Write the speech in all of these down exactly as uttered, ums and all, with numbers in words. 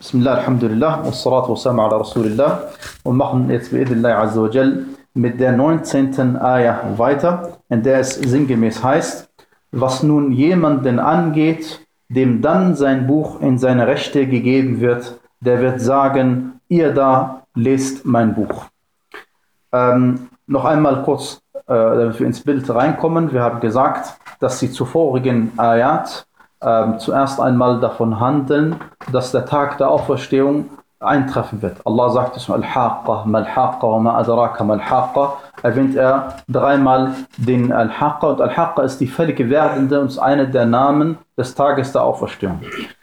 Bismillah, Alhamdulillah, wassalatu wassalamu ala Rasulillah und machen jetzt bi'idhnillah azza wa jal mit der neunzehnten Ayah weiter, in der es sinngemäß heißt: Was nun jemanden angeht, dem dann sein Buch in seine Rechte gegeben wird, der wird sagen, ihr da lest mein Buch. Ähm, noch einmal kurz, äh, damit wir ins Bild reinkommen. Wir haben gesagt, dass die zuvorigen Ayat ähm, zuerst einmal davon handeln, dass der Tag der Auferstehung eintreffen wird. Allah sagt es, Al-Haqqa, Mal-Haqqa, wa ma adraka Mal-Haqqa, erwähnt er dreimal den Al-Haqqa, und Al-Haqqa ist die völlig werdende und ist einer der Namen des Tages der Auferstehung.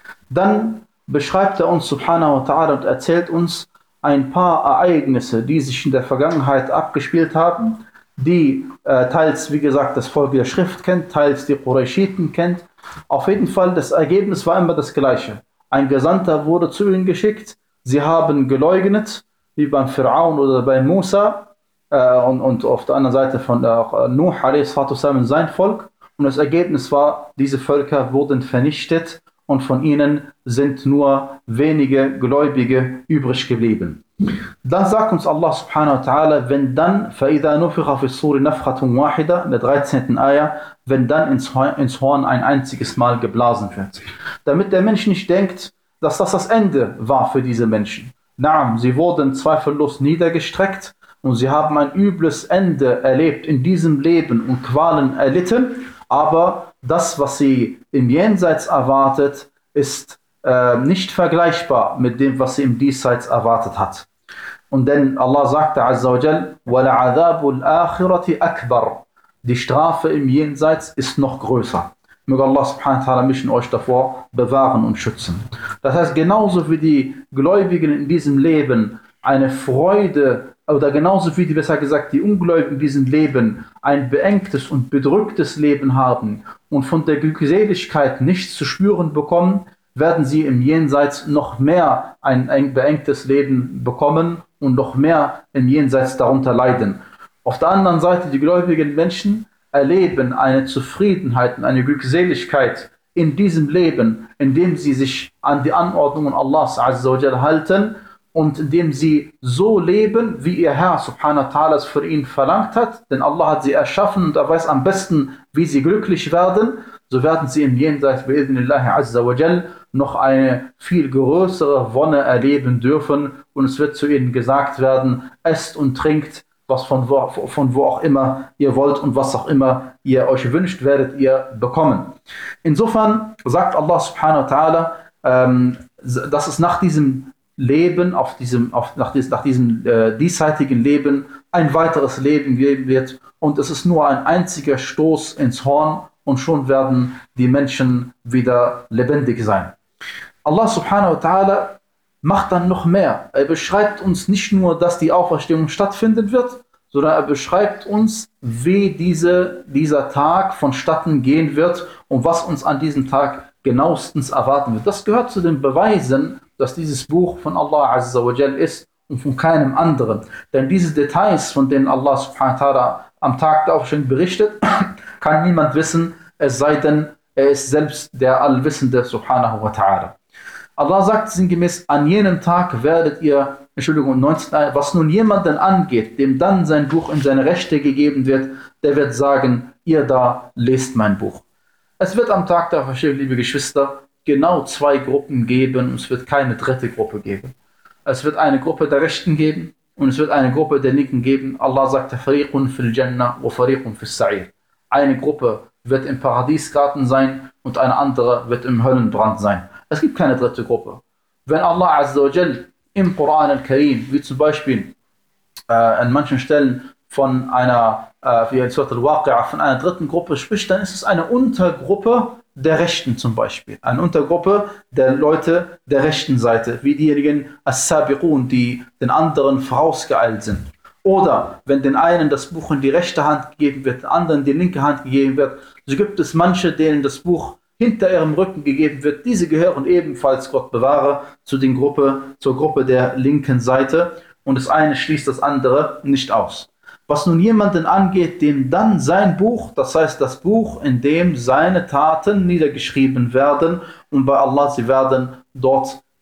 Dann beschreibt er uns subhanahu wa ta'ala und erzählt uns ein paar Ereignisse, die sich in der Vergangenheit abgespielt haben, die äh, teils, wie gesagt, das Volk der Schrift kennt, teils die Qurayshiten kennt. Auf jeden Fall, das Ergebnis war immer das gleiche. Ein Gesandter wurde zu ihnen geschickt, sie haben geleugnet, wie beim Pharaon oder bei Musa, äh, und, und auf der anderen Seite von äh, Nuh a s. sein Volk. Und das Ergebnis war, diese Völker wurden vernichtet und von ihnen sind nur wenige Gläubige übrig geblieben. Dann sagt uns Allah subhanahu wa ta'ala, wenn dann, فَإِذَا نُفِخَ فِي الصُّورِ نَفْخَةٌ وَاحِدَةٌ, in der dreizehnten Ayah, wenn dann ins Horn, ins Horn ein einziges Mal geblasen wird. Damit der Mensch nicht denkt, dass das das Ende war für diese Menschen. Naam, sie wurden zweifellos niedergestreckt und sie haben ein übles Ende erlebt in diesem Leben und Qualen erlitten, aber das, was sie im Jenseits erwartet, ist äh, nicht vergleichbar mit dem, was sie im Diesseits erwartet hat. Und denn Allah sagte azza wa jal, وَلَعَذَابُ الْآخِرَةِ أَكْبَرُ, die Strafe im Jenseits ist noch größer. Möge Allah subhanahu wa ta'ala mich und euch davor bewahren und schützen. Das heißt, genauso wie die Gläubigen in diesem Leben eine Freude, oder genauso wie die, besser gesagt, die Ungläubigen in diesem Leben ein beengtes und bedrücktes Leben haben und von der Glückseligkeit nichts zu spüren bekommen, werden sie im Jenseits noch mehr ein beengtes Leben bekommen und noch mehr im Jenseits darunter leiden. Auf der anderen Seite, die gläubigen Menschen erleben eine Zufriedenheit und eine Glückseligkeit in diesem Leben, indem sie sich an die Anordnungen Allahs azza wa jal halten und indem sie so leben, wie ihr Herr subhanahu wa ta'ala es für ihn verlangt hat. Denn Allah hat sie erschaffen und er weiß am besten, wie sie glücklich werden. So werden sie im Jenseits bi'idhnillahi azza wa jal noch eine viel größere Wonne erleben dürfen, und es wird zu ihnen gesagt werden, esst und trinkt, was von wo, von wo auch immer ihr wollt, und was auch immer ihr euch wünscht, werdet ihr bekommen. Insofern sagt Allah subhanahu wa ta'ala, ähm, dass es nach diesem Leben, auf diesem, auf, nach, dies, nach diesem äh, diesseitigen Leben ein weiteres Leben geben wird, und es ist nur ein einziger Stoß ins Horn, und schon werden die Menschen wieder lebendig sein. Allah subhanahu wa ta'ala macht dann noch mehr. Er beschreibt uns nicht nur, dass die Auferstehung stattfinden wird, sondern er beschreibt uns, wie diese, dieser Tag vonstatten gehen wird und was uns an diesem Tag genauestens erwarten wird. Das gehört zu den Beweisen, dass dieses Buch von Allah azza wa jal ist und von keinem anderen. Denn diese Details, von denen Allah subhanahu wa ta'ala am Tag der Auferstehung berichtet, kann niemand wissen, es sei denn, er ist selbst der Allwissende subhanahu wa ta'ala. Allah sagt sinngemäß, an jenem Tag werdet ihr, Entschuldigung, neunzehn, was nun jemanden angeht, dem dann sein Buch in seine Rechte gegeben wird, der wird sagen, ihr da lest mein Buch. Es wird am Tag der Auferstehung, liebe Geschwister, genau zwei Gruppen geben, und es wird keine dritte Gruppe geben. Es wird eine Gruppe der Rechten geben und es wird eine Gruppe der Linken geben. Allah sagte, Fariqun fil Jannah wa Fariqun fis Sa'ir. Eine Gruppe wird im Paradiesgarten sein und eine andere wird im Höllenbrand sein. Es gibt keine dritte Gruppe. Wenn Allah azza wa jal im Koran al-Karim, wie zum Beispiel äh, an manchen Stellen von einer, äh, wie in Surat al-Waqi'ah, von einer dritten Gruppe spricht, dann ist es eine Untergruppe der Rechten zum Beispiel. Eine Untergruppe der Leute der rechten Seite, wie diejenigen As-Sabiqun, die den anderen vorausgeeilt sind. Oder wenn den einen das Buch in die rechte Hand gegeben wird, den anderen in die linke Hand gegeben wird, so gibt es manche, denen das Buch hinter ihrem Rücken gegeben wird. Diese gehören ebenfalls, Gott bewahre, zu den Gruppe, zur Gruppe der linken Seite, und das eine schließt das andere nicht aus. Was nun jemanden angeht, dem dann sein Buch, das heißt das Buch, in dem seine Taten niedergeschrieben werden, und bei Allah, sie werden dort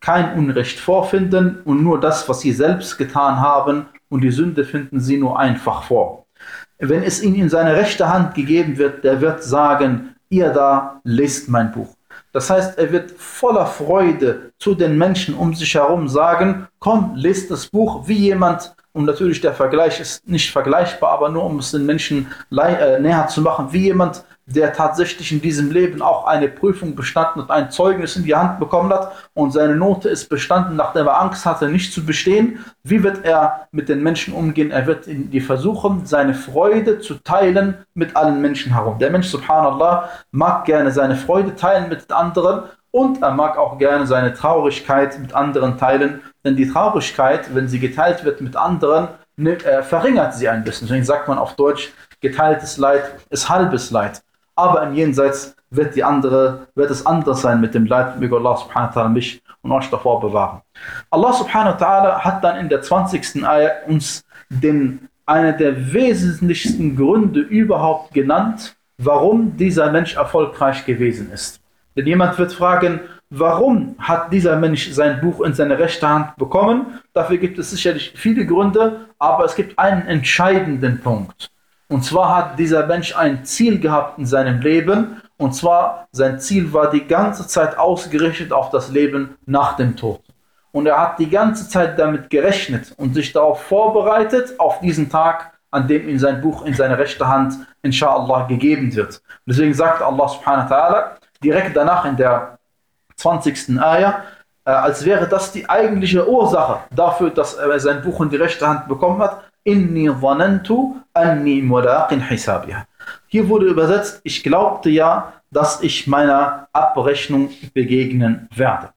kein Unrecht vorfinden und nur das, was sie selbst getan haben, und die Sünde finden sie nur einfach vor. Wenn es ihm in seine rechte Hand gegeben wird, der wird sagen, ihr da, lest mein Buch. Das heißt, er wird voller Freude zu den Menschen um sich herum sagen, komm, lest das Buch, wie jemand, und natürlich der Vergleich ist nicht vergleichbar, aber nur um es den Menschen äh, näher zu machen, wie jemand, der tatsächlich in diesem Leben auch eine Prüfung bestanden und ein Zeugnis in die Hand bekommen hat und seine Note ist bestanden, nachdem er Angst hatte, nicht zu bestehen. Wie wird er mit den Menschen umgehen? Er wird in die versuchen, seine Freude zu teilen mit allen Menschen herum. Der Mensch, subhanallah, mag gerne seine Freude teilen mit anderen und er mag auch gerne seine Traurigkeit mit anderen teilen, denn die Traurigkeit, wenn sie geteilt wird mit anderen, ne, äh, verringert sie ein bisschen. Deswegen sagt man auf Deutsch, geteiltes Leid ist halbes Leid. Aber im Jenseits wird, die andere, wird es anders sein mit dem Leid. Möge Allah subhanahu wa ta'ala mich und euch davor bewahren. Allah subhanahu wa ta'ala hat dann in der zwanzigsten Ayah uns den, eine der wesentlichsten Gründe überhaupt genannt, warum dieser Mensch erfolgreich gewesen ist. Denn jemand wird fragen, warum hat dieser Mensch sein Buch in seine rechte Hand bekommen? Dafür gibt es sicherlich viele Gründe, aber es gibt einen entscheidenden Punkt. Und zwar hat dieser Mensch ein Ziel gehabt in seinem Leben, und zwar sein Ziel war die ganze Zeit ausgerichtet auf das Leben nach dem Tod. Und er hat die ganze Zeit damit gerechnet und sich darauf vorbereitet, auf diesen Tag, an dem ihm sein Buch in seine rechte Hand, inshallah, gegeben wird. Und deswegen sagt Allah subhanahu wa ta'ala direkt danach in der zwanzigsten Ayah, äh, als wäre das die eigentliche Ursache dafür, dass er sein Buch in die rechte Hand bekommen hat, Inni dhanantu anni mulaqin hisabiha. Hier wurde übersetzt, ich glaubte ja, dass ich meiner Abrechnung begegnen werde.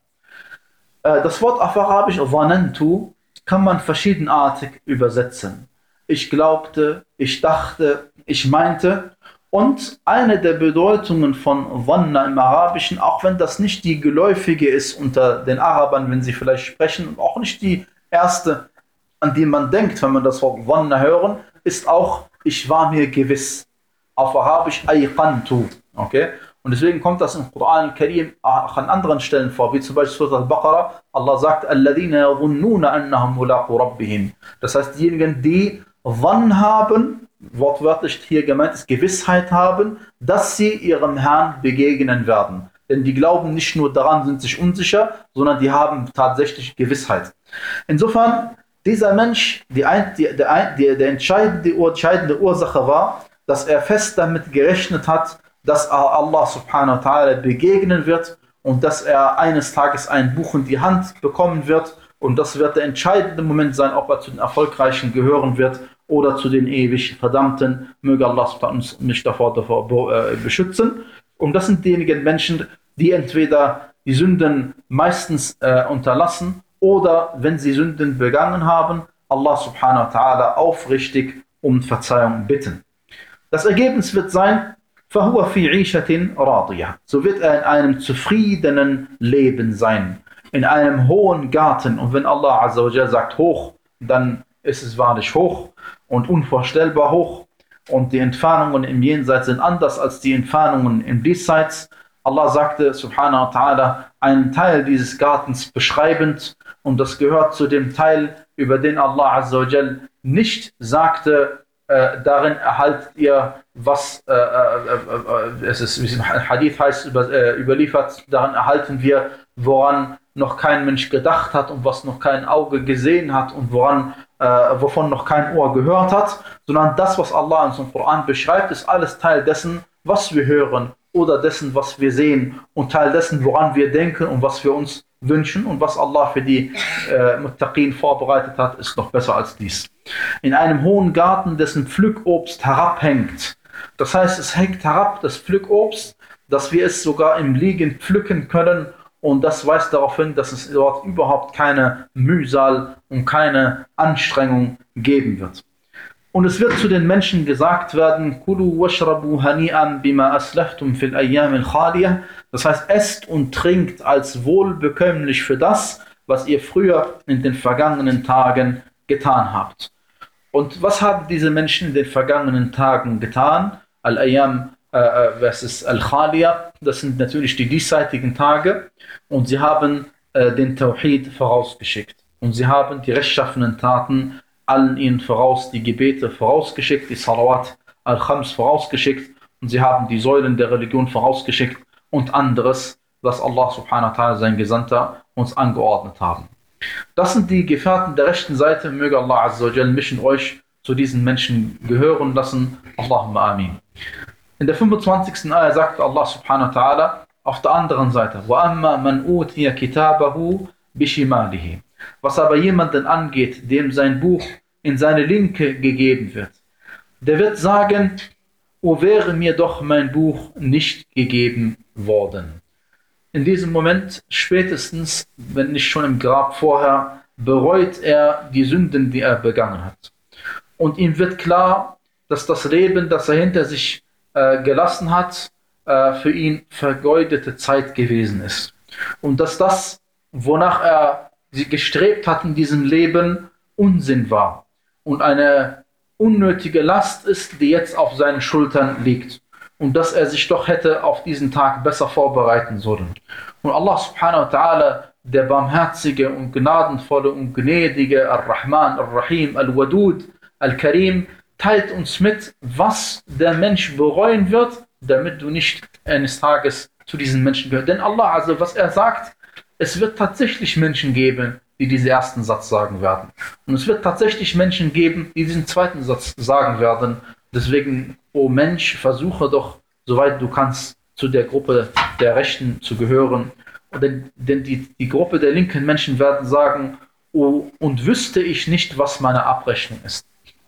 Äh, das Wort auf Arabisch dhanantu kann man verschiedenartig übersetzen. Ich glaubte, ich dachte, ich meinte. Und eine der Bedeutungen von dhanna im Arabischen, auch wenn das nicht die geläufige ist unter den Arabern, wenn sie vielleicht sprechen, und auch nicht die erste, an die man denkt, wenn man das Wort dhanna hören, ist auch, ich war mir gewiss. Auf Arabisch ayqantu. Okay? Und deswegen kommt das im Koran al-Karim auch an anderen Stellen vor, wie zum Beispiel Surah al-Baqarah. Allah sagt, alladhina yadhunnuna annahum mulaqu rabbihim. Das heißt, diejenigen, die Dhann haben, wortwörtlich hier gemeint ist, Gewissheit haben, dass sie ihrem Herrn begegnen werden. Denn die glauben nicht nur daran, sind sich unsicher, sondern die haben tatsächlich Gewissheit. Insofern, dieser Mensch, die, die, der, die, der entscheidende, entscheidende Ursache war, dass er fest damit gerechnet hat, dass Allah subhanahu wa ta'ala begegnen wird und dass er eines Tages ein Buch in die Hand bekommen wird. Und das wird der entscheidende Moment sein, ob er zu den Erfolgreichen gehören wird oder zu den ewig Verdammten. Möge Allah uns nicht davor, davor äh, beschützen. Und das sind diejenigen Menschen, die entweder die Sünden meistens äh, unterlassen oder, wenn sie Sünden begangen haben, Allah subhanahu wa ta'ala aufrichtig um Verzeihung bitten. Das Ergebnis wird sein, فَهُوَ فِي عِيشَةٍ رَاضِيَةٍ. So wird er in einem zufriedenen Leben sein, in einem hohen Garten. Und wenn Allah azza wa jalla sagt hoch, dann ist es wahrlich hoch und unvorstellbar hoch. Und die Entfernungen im Jenseits sind anders als die Entfernungen im Diesseits. Allah sagte, subhanahu wa ta'ala, einen Teil dieses Gartens beschreibend. Und das gehört zu dem Teil, über den Allah azza wa jalla nicht sagte, Äh, darin erhaltet ihr, was äh, äh, äh, es ist, wie es im Hadith heißt, über, äh, überliefert, darin erhalten wir, woran noch kein Mensch gedacht hat und was noch kein Auge gesehen hat und woran, äh, wovon noch kein Ohr gehört hat, sondern das, was Allah in seinem Koran beschreibt, ist alles Teil dessen, was wir hören oder dessen, was wir sehen und Teil dessen, woran wir denken und was wir uns wünschen, und was Allah für die äh, Muttaqin vorbereitet hat, ist noch besser als dies. In einem hohen Garten, dessen Pflückobst herabhängt. Das heißt, es hängt herab, das Pflückobst, dass wir es sogar im Liegen pflücken können, und das weist darauf hin, dass es dort überhaupt keine Mühsal und keine Anstrengung geben wird. Und es wird zu den Menschen gesagt werden, Kulu washrabu hani'an bima aslaftum fil ayyam al-khaliyah. Das heißt, esst und trinkt als wohlbekömmlich für das, was ihr früher in den vergangenen Tagen getan habt. Und was haben diese Menschen in den vergangenen Tagen getan? Al-Ayyam äh, versus Al-Khaliyah, das sind natürlich die diesseitigen Tage. Und sie haben äh, den Tawhid vorausgeschickt. Und sie haben die rechtschaffenen Taten allen ihnen voraus, die Gebete vorausgeschickt, die Salawat al-Khams vorausgeschickt, und sie haben die Säulen der Religion vorausgeschickt und anderes, was Allah subhanahu wa ta'ala, sein Gesandter, uns angeordnet haben. Das sind die Gefährten der rechten Seite. Möge Allah azza wa jal mich und euch zu diesen Menschen gehören lassen. Allahumma amin. In der fünfundzwanzigsten Ayah sagt Allah subhanahu wa ta'ala auf der anderen Seite: وَأَمَّا مَنْ أُوتِيَ كِتَابَهُ بِشِمَالِهِ. Was aber jemanden angeht, dem sein Buch in seine Linke gegeben wird, der wird sagen: O wäre mir doch mein Buch nicht gegeben worden. In diesem Moment, spätestens, wenn nicht schon im Grab vorher, bereut er die Sünden, die er begangen hat. Und ihm wird klar, dass das Leben, das er hinter sich äh, gelassen hat, äh, für ihn vergeudete Zeit gewesen ist. Und dass das, wonach er gestrebt hat in diesem Leben, Unsinn war und eine unnötige Last ist, die jetzt auf seinen Schultern liegt. Und dass er sich doch hätte auf diesen Tag besser vorbereiten sollen. Und Allah subhanahu wa ta'ala, der barmherzige und gnadenvolle und gnädige Ar-Rahman, Ar-Rahim, Al-Wadud, Al-Karim, teilt uns mit, was der Mensch bereuen wird, damit du nicht eines Tages zu diesen Menschen gehörst. Denn Allah, also was er sagt, es wird tatsächlich Menschen geben, die diesen ersten Satz sagen werden. Und es wird tatsächlich Menschen geben, die diesen zweiten Satz sagen werden. Deswegen, o Mensch, versuche doch, soweit du kannst, zu der Gruppe der Rechten zu gehören. Denn, denn die, die Gruppe der linken Menschen werden sagen: oh, und wüsste ich nicht, was meine Abrechnung ist.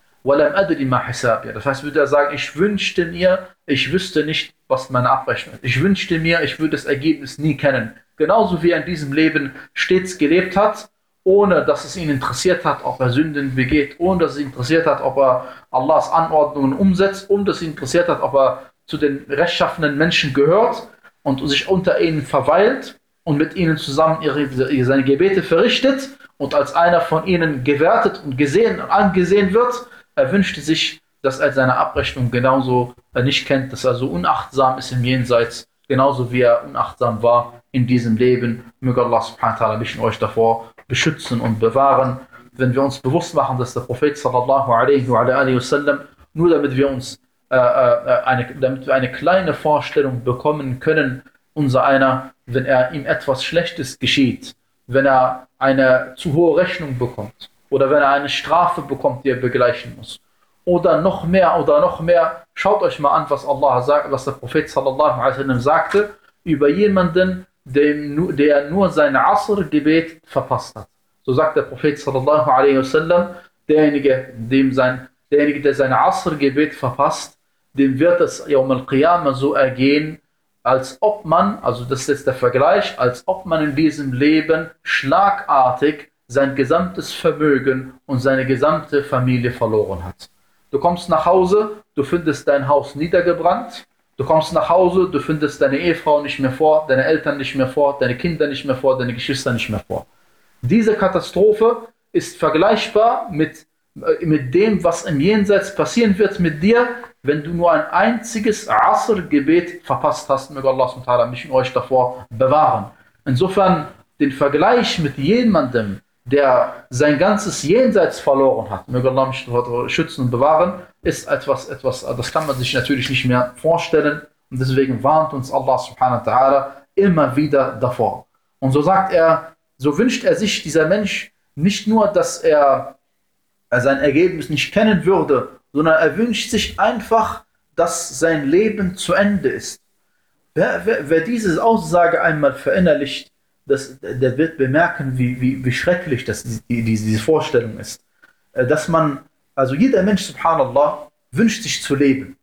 Das heißt, würde er sagen, ich wünschte mir, ich wüsste nicht, was meine Abrechnung ist. Ich wünschte mir, ich würde das Ergebnis nie kennen. Genauso wie er in diesem Leben stets gelebt hat, ohne dass es ihn interessiert hat, ob er Sünden begeht, ohne dass es ihn interessiert hat, ob er Allahs Anordnungen umsetzt, ohne dass es ihn interessiert hat, ob er zu den rechtschaffenen Menschen gehört und sich unter ihnen verweilt und mit ihnen zusammen ihre, seine Gebete verrichtet und als einer von ihnen gewertet und gesehen und angesehen wird. Er wünschte sich, dass er seine Abrechnung genauso nicht kennt, dass er so unachtsam ist im Jenseits, genauso wie er unachtsam war in diesem Leben. Möge Allah subhanahu wa ta'ala mich und euch davor beschützen und bewahren, wenn wir uns bewusst machen, dass der Prophet sallallahu alaihi wa alihi wasallam, nur damit wir uns äh, eine, damit wir eine kleine Vorstellung bekommen können, unser einer, wenn er ihm etwas Schlechtes geschieht, wenn er eine zu hohe Rechnung bekommt oder wenn er eine Strafe bekommt, die er begleichen muss, oder noch mehr oder noch mehr, schaut euch mal an, was Allah sagt, was der Prophet sallallahu alaihi wasallam sagte über jemanden, Dem, der nur sein Asr-Gebet verpasst hat. So sagt der Prophet sallallahu alaihi wasallam, derjenige, dem sein, derjenige, der sein Asr-Gebet verpasst, dem wird es Yawm al-Qiyamah so ergehen, als ob man, also das ist jetzt der Vergleich, als ob man in diesem Leben schlagartig sein gesamtes Vermögen und seine gesamte Familie verloren hat. Du kommst nach Hause, du findest dein Haus niedergebrannt. Du kommst nach Hause, du findest deine Ehefrau nicht mehr vor, deine Eltern nicht mehr vor, deine Kinder nicht mehr vor, deine Geschwister nicht mehr vor. Diese Katastrophe ist vergleichbar mit, äh, mit dem, was im Jenseits passieren wird mit dir, wenn du nur ein einziges Asr-Gebet verpasst hast. Möge Allah subhanahu wa ta'ala mich und euch davor bewahren. Insofern den Vergleich mit jemandem, der sein ganzes Jenseits verloren hat, möge Allah mich schützen und bewahren, ist etwas, etwas, das kann man sich natürlich nicht mehr vorstellen. Und deswegen warnt uns Allah subhanahu wa ta'ala immer wieder davor. Und so sagt er, so wünscht er sich, dieser Mensch, nicht nur, dass er, er sein Ergebnis nicht kennen würde, sondern er wünscht sich einfach, dass sein Leben zu Ende ist. Wer, wer, wer diese Aussage einmal verinnerlicht, das, der wird bemerken, wie, wie, wie schrecklich das, die, die, diese Vorstellung ist. Dass man, also jeder Mensch, subhanallah, wünscht sich zu leben.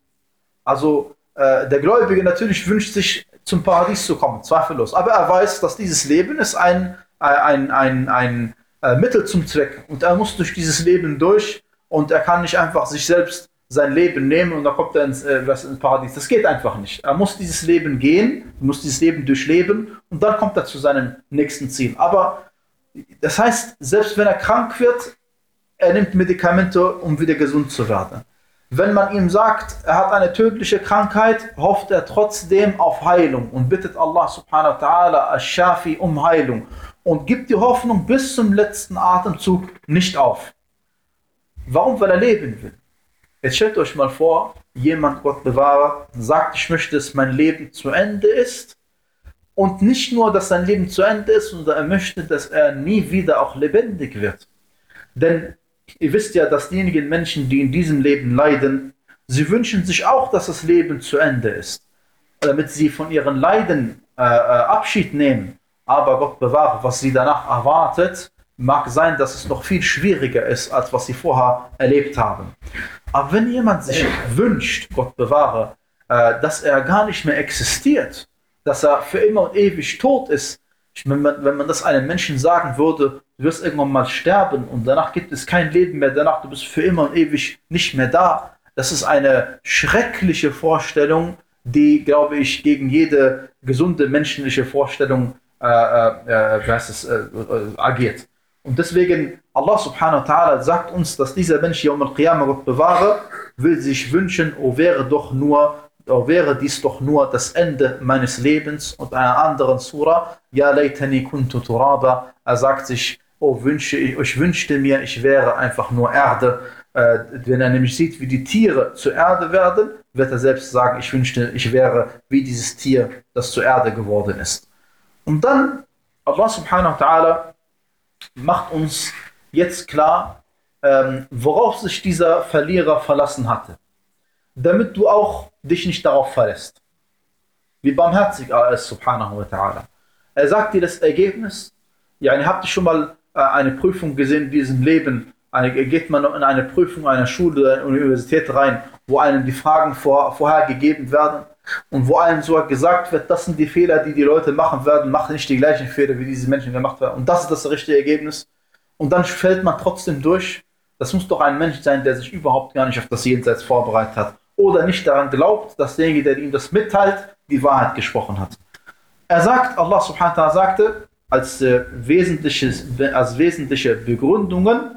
Also äh, der Gläubige natürlich wünscht sich, zum Paradies zu kommen, zweifellos. Aber er weiß, dass dieses Leben ist ein, ein, ein, ein, ein äh, Mittel zum Zweck. Und er muss durch dieses Leben durch und er kann nicht einfach sich selbst sein Leben nehmen und dann kommt er ins, äh, ins Paradies. Das geht einfach nicht. Er muss dieses Leben gehen, muss dieses Leben durchleben und dann kommt er zu seinem nächsten Ziel. Aber das heißt, selbst wenn er krank wird, er nimmt Medikamente, um wieder gesund zu werden. Wenn man ihm sagt, er hat eine tödliche Krankheit, hofft er trotzdem auf Heilung und bittet Allah subhanahu wa ta'ala Ash-Shafi um Heilung und gibt die Hoffnung bis zum letzten Atemzug nicht auf. Warum? Weil er leben will. Jetzt stellt euch mal vor, jemand, Gott bewahre, sagt, ich möchte, dass mein Leben zu Ende ist. Und nicht nur, dass sein Leben zu Ende ist, sondern er möchte, dass er nie wieder auch lebendig wird. Denn ihr wisst ja, dass diejenigen Menschen, die in diesem Leben leiden, sie wünschen sich auch, dass das Leben zu Ende ist. Damit sie von ihren Leiden äh, Abschied nehmen. Aber Gott bewahre, was sie danach erwartet, mag sein, dass es noch viel schwieriger ist, als was sie vorher erlebt haben. Aber wenn jemand sich wünscht, Gott bewahre, äh, dass er gar nicht mehr existiert, dass er für immer und ewig tot ist, wenn man, wenn man das einem Menschen sagen würde, du wirst irgendwann mal sterben und danach gibt es kein Leben mehr, danach du bist für immer und ewig nicht mehr da. Das ist eine schreckliche Vorstellung, die, glaube ich, gegen jede gesunde menschliche Vorstellung äh, äh, was es, äh, äh, agiert. Und deswegen, Allah subhanahu wa ta'ala sagt uns, dass dieser Mensch, Yawm al-Qiyamah, Gott bewahre, will sich wünschen, oh wäre doch nur, oh wäre dies doch nur das Ende meines Lebens. Und einer anderen Surah, Ya laytani kuntu turaba, er sagt sich, oh wünsche ich, ich wünschte mir, ich wäre einfach nur Erde. Äh, wenn er nämlich sieht, wie die Tiere zur Erde werden, wird er selbst sagen, ich wünschte, ich wäre wie dieses Tier, das zur Erde geworden ist. Und dann, Allah subhanahu wa ta'ala macht uns jetzt klar, ähm, worauf sich dieser Verlierer verlassen hatte. Damit du auch dich nicht darauf verlässt. Wie barmherzig er ist, subhanahu wa ta'ala. Er sagt dir das Ergebnis. Ja, ihr habt schon mal äh, eine Prüfung gesehen in diesem Leben. Eine, geht man in eine Prüfung einer Schule oder einer Universität rein, wo einem die Fragen vor, vorher gegeben werden und wo einem sogar gesagt wird, das sind die Fehler, die die Leute machen werden, machen nicht die gleichen Fehler, wie diese Menschen gemacht werden. Und das ist das richtige Ergebnis. Und dann fällt man trotzdem durch. Das muss doch ein Mensch sein, der sich überhaupt gar nicht auf das Jenseits vorbereitet hat. Oder nicht daran glaubt, dass derjenige, der ihm das mitteilt, die Wahrheit gesprochen hat. Er sagt, Allah subhanahu wa ta'ala sagte, als, äh, wesentliches, als wesentliche Begründungen,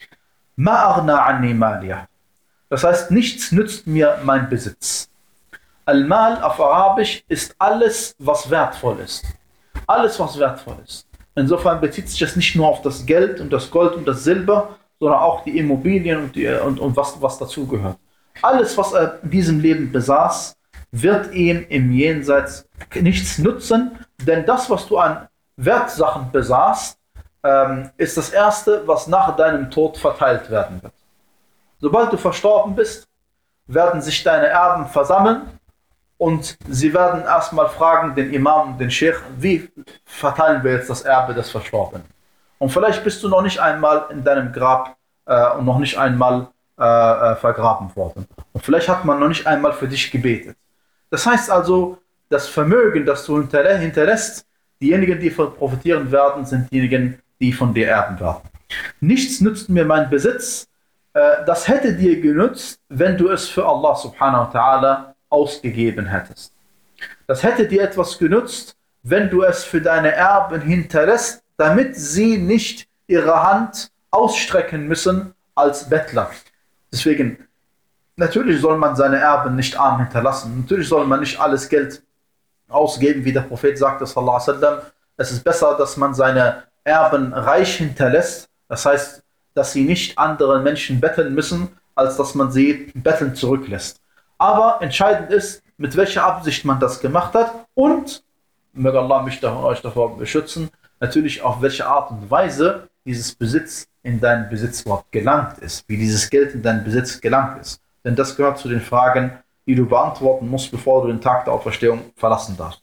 Ma aghna anni maliya. Das heißt, nichts nützt mir mein Besitz. Al-Mal auf Arabisch ist alles, was wertvoll ist. Alles, was wertvoll ist. Insofern bezieht sich das nicht nur auf das Geld und das Gold und das Silber, sondern auch die Immobilien und, die, und, und was, was dazu gehört. Alles, was er in diesem Leben besaß, wird ihm im Jenseits nichts nutzen, denn das, was du an Wertsachen besaßt, ähm, ist das Erste, was nach deinem Tod verteilt werden wird. Sobald du verstorben bist, werden sich deine Erben versammeln und sie werden erstmal fragen, den Imam, den Sheikh, wie verteilen wir jetzt das Erbe des Verstorbenen? Und vielleicht bist du noch nicht einmal in deinem Grab äh, und noch nicht einmal äh, vergraben worden. Und vielleicht hat man noch nicht einmal für dich gebetet. Das heißt also, das Vermögen, das du hinterlä hinterlässt, diejenigen, die profitieren werden, sind diejenigen, die von dir erben werden. Nichts nützt mir mein Besitz. Äh, das hätte dir genützt, wenn du es für Allah subhanahu wa ta'ala ausgegeben hättest. Das hätte dir etwas genützt, wenn du es für deine Erben hinterlässt, damit sie nicht ihre Hand ausstrecken müssen als Bettler. Deswegen, natürlich soll man seine Erben nicht arm hinterlassen. Natürlich soll man nicht alles Geld ausgeben, wie der Prophet sagte, sallallahu alaihi wasallam. Es ist besser, dass man seine Erben reich hinterlässt. Das heißt, dass sie nicht anderen Menschen betteln müssen, als dass man sie betteln zurücklässt. Aber entscheidend ist, mit welcher Absicht man das gemacht hat und, möge Allah mich und euch davor beschützen, natürlich auf welche Art und Weise dieses Besitz in deinen Besitz überhaupt gelangt ist, wie dieses Geld in deinen Besitz gelangt ist. Denn das gehört zu den Fragen, die du beantworten musst, bevor du den Tag der Auferstehung verlassen darfst.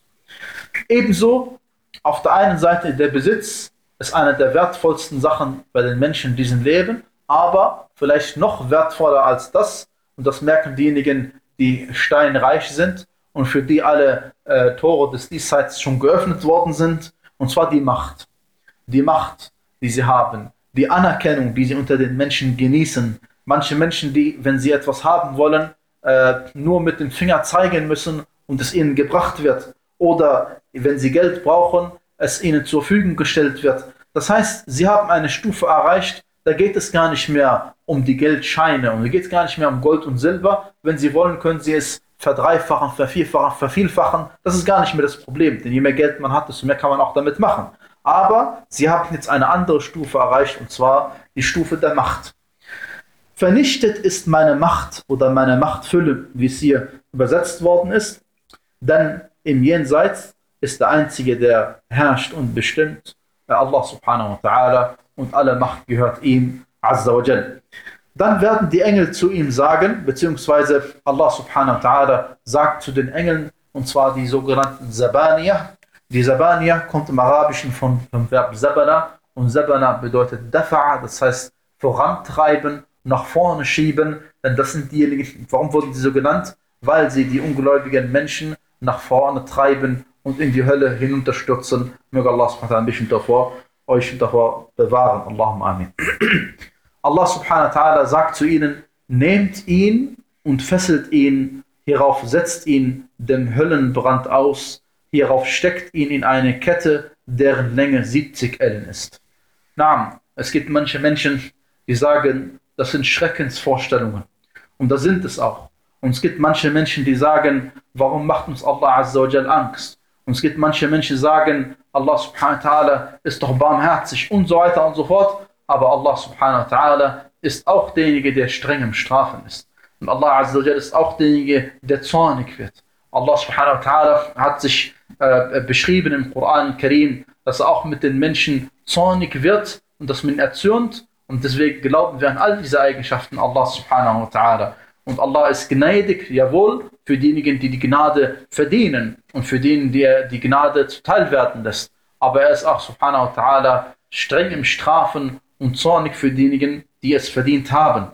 Ebenso, auf der einen Seite, der Besitz ist eine der wertvollsten Sachen bei den Menschen in diesem Leben, aber vielleicht noch wertvoller als das, und das merken diejenigen, die steinreich sind und für die alle äh, Tore des Diesseits schon geöffnet worden sind, und zwar die Macht. Die Macht, die sie haben, die Anerkennung, die sie unter den Menschen genießen. Manche Menschen, die, wenn sie etwas haben wollen, äh, nur mit dem Finger zeigen müssen und es ihnen gebracht wird. Oder wenn sie Geld brauchen, es ihnen zur Verfügung gestellt wird. Das heißt, sie haben eine Stufe erreicht, da geht es gar nicht mehr um die Geldscheine und da geht es gar nicht mehr um Gold und Silber. Wenn sie wollen, können sie es verdreifachen, vervierfachen, vervielfachen. Das ist gar nicht mehr das Problem, denn je mehr Geld man hat, desto mehr kann man auch damit machen. Aber sie haben jetzt eine andere Stufe erreicht, und zwar die Stufe der Macht. Vernichtet ist meine Macht oder meine Machtfülle, wie es hier übersetzt worden ist, denn im Jenseits ist der Einzige, der herrscht und bestimmt, Allah subhanahu wa ta'ala, und alle Macht gehört ihm, azza wa jal. Dann werden die Engel zu ihm sagen, beziehungsweise Allah subhanahu wa ta'ala sagt zu den Engeln, und zwar die sogenannten Zabaniya. Die Zabaniya kommt im Arabischen von, vom Verb Zabana, und Zabana bedeutet Dafa'a, das heißt vorantreiben, nach vorne schieben, denn das sind diejenigen, warum wurden sie so genannt? Weil sie die ungläubigen Menschen nach vorne treiben und in die Hölle hinunterstürzen. Möge Allah subhanahu wa ta'ala ein bisschen davor, euch davor bewahren. Allahumma amin. Allah subhanahu wa ta'ala sagt zu ihnen, nehmt ihn und fesselt ihn, hierauf setzt ihn dem Höllenbrand aus, hierauf steckt ihn in eine Kette, deren Länge siebzig Ellen ist. Na, es gibt manche Menschen, die sagen, das sind Schreckensvorstellungen. Und das sind es auch. Und es gibt manche Menschen, die sagen, warum macht uns Allah azza wa jal Angst? Und es gibt manche Menschen, die sagen, Allah subhanahu wa ta'ala ist doch barmherzig und so weiter und so fort. Aber Allah subhanahu wa ta'ala ist auch derjenige, der streng im Strafen ist. Und Allah azza wa jal ist auch derjenige, der zornig wird. Allah subhanahu wa ta'ala hat sich äh, beschrieben im Koran al-Karim, dass er auch mit den Menschen zornig wird und dass man ihn erzürnt. Und deswegen glauben wir an all diese Eigenschaften Allah subhanahu wa ta'ala. Und Allah ist gnädig, jawohl, für diejenigen, die die Gnade verdienen und für diejenigen, die er die Gnade zuteil werden lässt. Aber er ist auch subhanahu wa ta'ala streng im Strafen und zornig für diejenigen, die es verdient haben.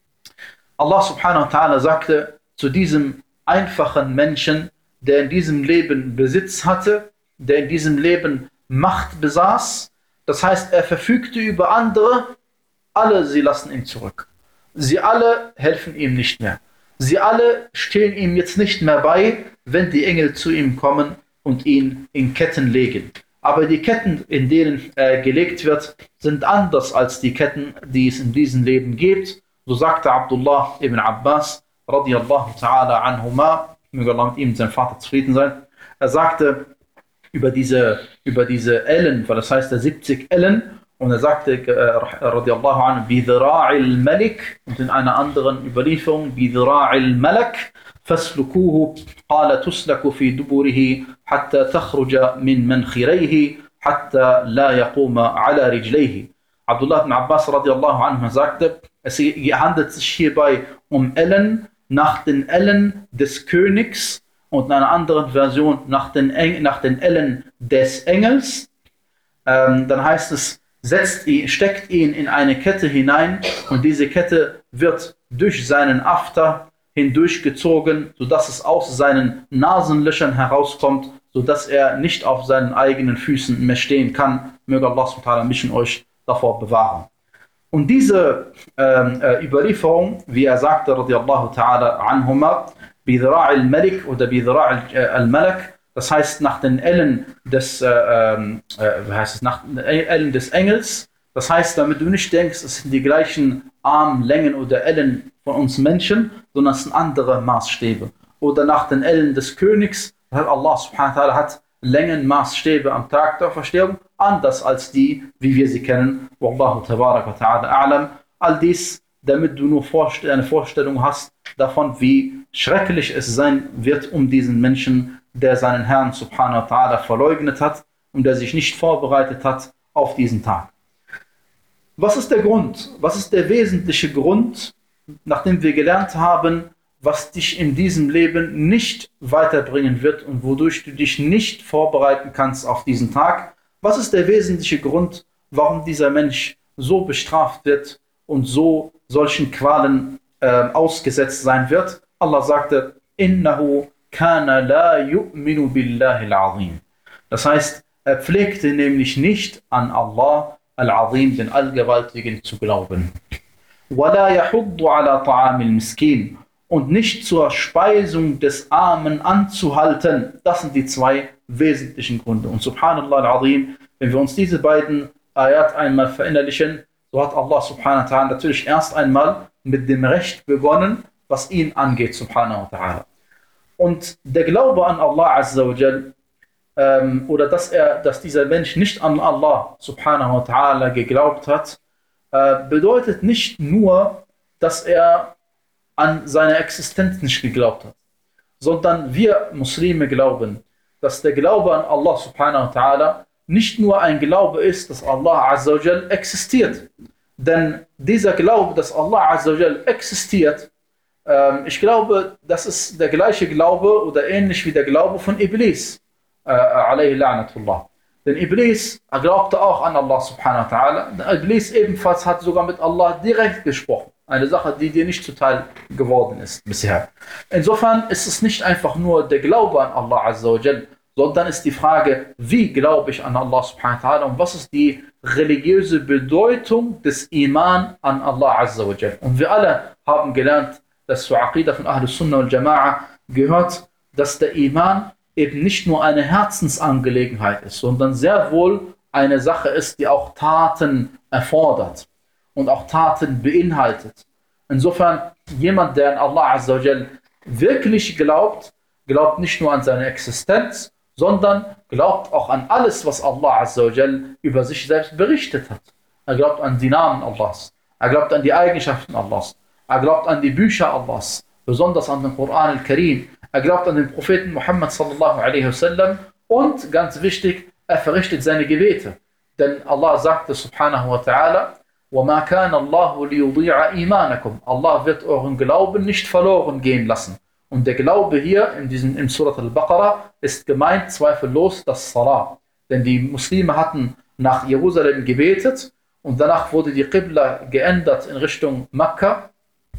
Allah subhanahu wa ta'ala sagte zu diesem einfachen Menschen, der in diesem Leben Besitz hatte, der in diesem Leben Macht besaß, das heißt, er verfügte über andere, alle sie lassen ihn zurück. Sie alle helfen ihm nicht mehr. Sie alle stehen ihm jetzt nicht mehr bei, wenn die Engel zu ihm kommen und ihn in Ketten legen. Aber die Ketten, in denen er gelegt wird, sind anders als die Ketten, die es in diesem Leben gibt. So sagte Abdullah ibn Abbas, radiyallahu ta'ala anhuma, möge Allah mit ihm, sein Vater, zufrieden sein. Er sagte über diese, über diese Ellen, weil das heißt der siebzig Ellen, und er sagte, äh, radiyallahu anhu, bidhra'il malik, und in einer anderen Überlieferung, bidhra'il malak, faslukuhu, qala tuslaku fi duburihi, hatta takhruja min mankhirayhi, hatta la yaquma ala rijlayhi. Abdullah ibn Abbas radiyallahu anhu sagte, es handelt sich hierbei um Ellen nach den Ellen des Königs und in einer anderen Version nach den, Eng nach den Ellen des Engels. Ähm, dann heißt es, setzt ihn, steckt ihn in eine Kette hinein und diese Kette wird durch seinen After hindurchgezogen, sodass es aus seinen Nasenlöchern herauskommt, sodass er nicht auf seinen eigenen Füßen mehr stehen kann. Möge Allah subhanahu wa ta'ala mich und euch davor bewahren. Und diese äh, Überlieferung, wie er sagte, radiyallahu ta'ala anhuma, bidhra' al-Malik oder bidhra' al-Malak, das heißt nach den Ellen des, äh, äh, wie heißt es, nach den Ellen des Engels. Das heißt, damit du nicht denkst, es sind die gleichen Armlängen oder Ellen von uns Menschen, sondern es sind andere Maßstäbe. Oder nach den Ellen des Königs, Allah subhanahu wa ta'ala hat Längenmaßstäbe am Tag der Verstehung, anders als die, wie wir sie kennen. Wallahu tabarak wa ta'ala a'lam. All dies, damit du nur vorst- eine Vorstellung hast davon, wie schrecklich es sein wird um diesen Menschen, der seinen Herrn subhanahu wa ta'ala verleugnet hat und der sich nicht vorbereitet hat auf diesen Tag. Was ist der Grund? Was ist der wesentliche Grund, nachdem wir gelernt haben, was dich in diesem Leben nicht weiterbringen wird und wodurch du dich nicht vorbereiten kannst auf diesen Tag? Was ist der wesentliche Grund, warum dieser Mensch so bestraft wird und so solchen Qualen äh, ausgesetzt sein wird? Allah sagte, Innahu kana la yu'minu billahi al-azim. Das heißt, er pflegte nämlich nicht an Allah al-Azim, den Allgewaltigen, zu glauben. Wala yahuddu ala ta'amil miskin. Und nicht zur Speisung des Armen anzuhalten. Das sind die zwei wesentlichen Gründe. Und subhanallah al-Azim, wenn wir uns diese beiden Ayat einmal verinnerlichen, so hat Allah subhanahu wa ta'ala natürlich erst einmal mit dem Recht begonnen, was ihn angeht, subhanahu wa ta'ala. Und der Glaube an Allah azza wa jal, ähm, oder dass er, dass dieser Mensch nicht an Allah subhanahu wa ta'ala geglaubt hat, äh, bedeutet nicht nur, dass er an seine Existenz nicht geglaubt hat, sondern wir Muslime glauben, dass der Glaube an Allah subhanahu wa ta'ala nicht nur ein Glaube ist, dass Allah azza wa jal existiert. Denn dieser Glaube, dass Allah azza wa jal existiert, ähm, ich glaube, das ist der gleiche Glaube oder ähnlich wie der Glaube von Iblis, äh, alayhi la'natullah. Denn Iblis er glaubte auch an Allah subhanahu wa ta'ala. Iblis ebenfalls hat sogar mit Allah direkt gesprochen. Eine Sache, die dir nicht zuteil geworden ist bisher. Insofern ist es nicht einfach nur der Glaube an Allah azza wa jal, sondern ist die Frage, wie glaube ich an Allah subhanahu wa ta'ala und was ist die religiöse Bedeutung des Iman an Allah azza wa jal. Und wir alle haben gelernt, dass zur Aqidah von Ahlus Sunnah wal Jama'a gehört, dass der Iman eben nicht nur eine Herzensangelegenheit ist, sondern sehr wohl eine Sache ist, die auch Taten erfordert und auch Taten beinhaltet. Insofern, jemand, der an Allah azza wa jal wirklich glaubt, glaubt nicht nur an seine Existenz, sondern glaubt auch an alles, was Allah azza wa jal über sich selbst berichtet hat. Er glaubt an die Namen Allahs, er glaubt an die Eigenschaften Allahs, er glaubt an die Bücher Allahs, besonders an den Koran al-Karim, er glaubt an den Propheten Muhammad sallallahu alaihi wasallam und, ganz wichtig, er verrichtet seine Gebete. Denn Allah sagte subhanahu wa ta'ala, وَمَا كَانَ اللَّهُ لِيُضِيعَ إِيمَانَكُمْ. Allah wird euren Glauben nicht verloren gehen lassen. Und der Glaube hier in diesem in Surat al-Baqarah ist gemeint zweifellos das Salah. Denn die Muslime hatten nach Jerusalem gebetet und danach wurde die Qibla geändert in Richtung Mekka.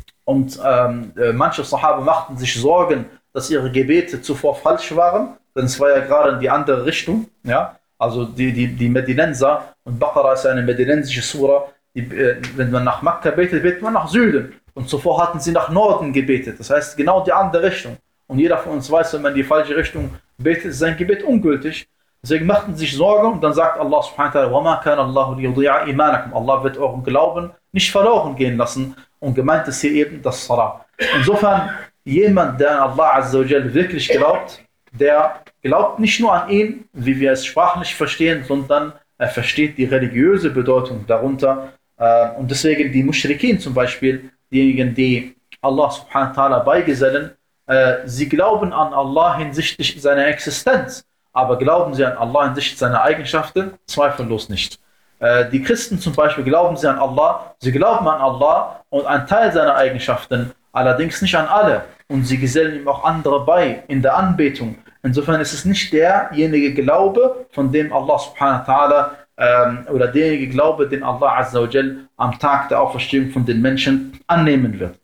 Und ähm, manche Sahaba machten sich Sorgen, dass ihre Gebete zuvor falsch waren, denn es war ja gerade in die andere Richtung. Ja? Also die, die, die Medinenser, und Baqarah ist eine medinensische Sura, die, äh, wenn man nach Mekka betet, betet man nach Süden. Und zuvor hatten sie nach Norden gebetet, das heißt genau die andere Richtung. Und jeder von uns weiß, wenn man die falsche Richtung betet, ist sein Gebet ungültig. Deswegen machten sie sich Sorgen und dann sagt Allah subhanahu wa ta'ala, وَمَا كَانَ اللَّهُ لِيُضِيعَ إِيمَانَكُمْ. Allah wird euren Glauben nicht verloren gehen lassen. Und gemeint ist hier eben das Salah. Insofern, jemand, der an Allah azza wa jal wirklich glaubt, der glaubt nicht nur an ihn, wie wir es sprachlich verstehen, sondern er versteht die religiöse Bedeutung darunter. Und deswegen die Mushrikin zum Beispiel, diejenigen, die Allah subhanahu wa ta'ala beigesellen, sie glauben an Allah hinsichtlich seiner Existenz, aber glauben sie an Allah hinsichtlich seiner Eigenschaften? Zweifellos nicht. Die Christen zum Beispiel glauben sie an Allah, sie glauben an Allah und einen Teil seiner Eigenschaften, allerdings nicht an alle. Und sie gesellen ihm auch andere bei in der Anbetung. Insofern ist es nicht derjenige Glaube, von dem Allah subhanahu wa ta'ala ähm, oder derjenige Glaube, den Allah azza wa jal am Tag der Auferstehung von den Menschen annehmen wird.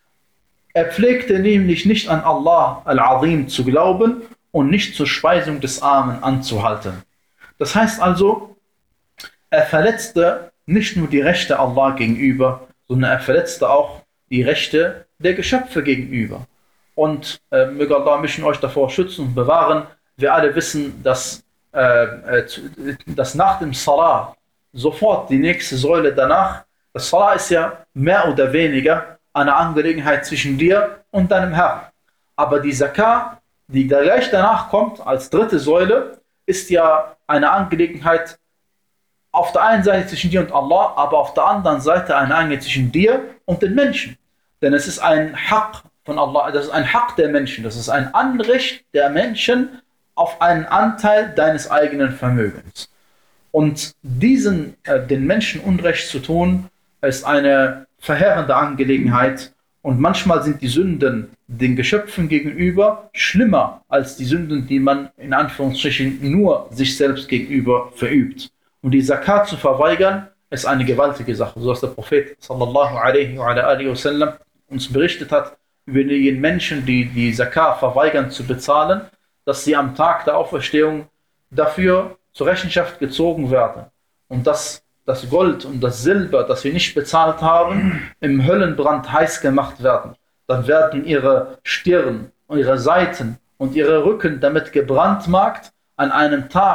Er pflegte nämlich nicht an Allah al-Azim zu glauben und nicht zur Speisung des Armen anzuhalten. Das heißt also, er verletzte nicht nur die Rechte Allah gegenüber, sondern er verletzte auch die Rechte der Geschöpfe gegenüber. Und äh, möge Allah mich und euch davor schützen und bewahren. Wir alle wissen, dass, äh, äh, dass nach dem Salah sofort die nächste Säule danach, das Salah ist ja mehr oder weniger eine Angelegenheit zwischen dir und deinem Herrn. Aber die Zakah, die gleich danach kommt, als dritte Säule, ist ja eine Angelegenheit auf der einen Seite zwischen dir und Allah, aber auf der anderen Seite eine Angelegenheit zwischen dir und den Menschen. Denn es ist ein Haqq von Allah, das ist ein Haqq der Menschen, das ist ein Anrecht der Menschen auf einen Anteil deines eigenen Vermögens. Und diesen, äh, den Menschen Unrecht zu tun, ist eine verheerende Angelegenheit. Und manchmal sind die Sünden den Geschöpfen gegenüber schlimmer als die Sünden, die man in Anführungsstrichen nur sich selbst gegenüber verübt. Und die Zakat zu verweigern, ist eine gewaltige Sache. So dass der Prophet sallallahu alaihi wa alihi wasallam uns berichtet hat, über die Menschen, die die Zakat verweigern zu bezahlen, dass sie am Tag der Auferstehung dafür zur Rechenschaft gezogen werden. Und dass das Gold und das Silber, das sie nicht bezahlt haben, im Höllenbrand heiß gemacht werden. Dann werden ihre Stirn und ihre Seiten und ihre Rücken damit gebrandmarkt an einem Tag,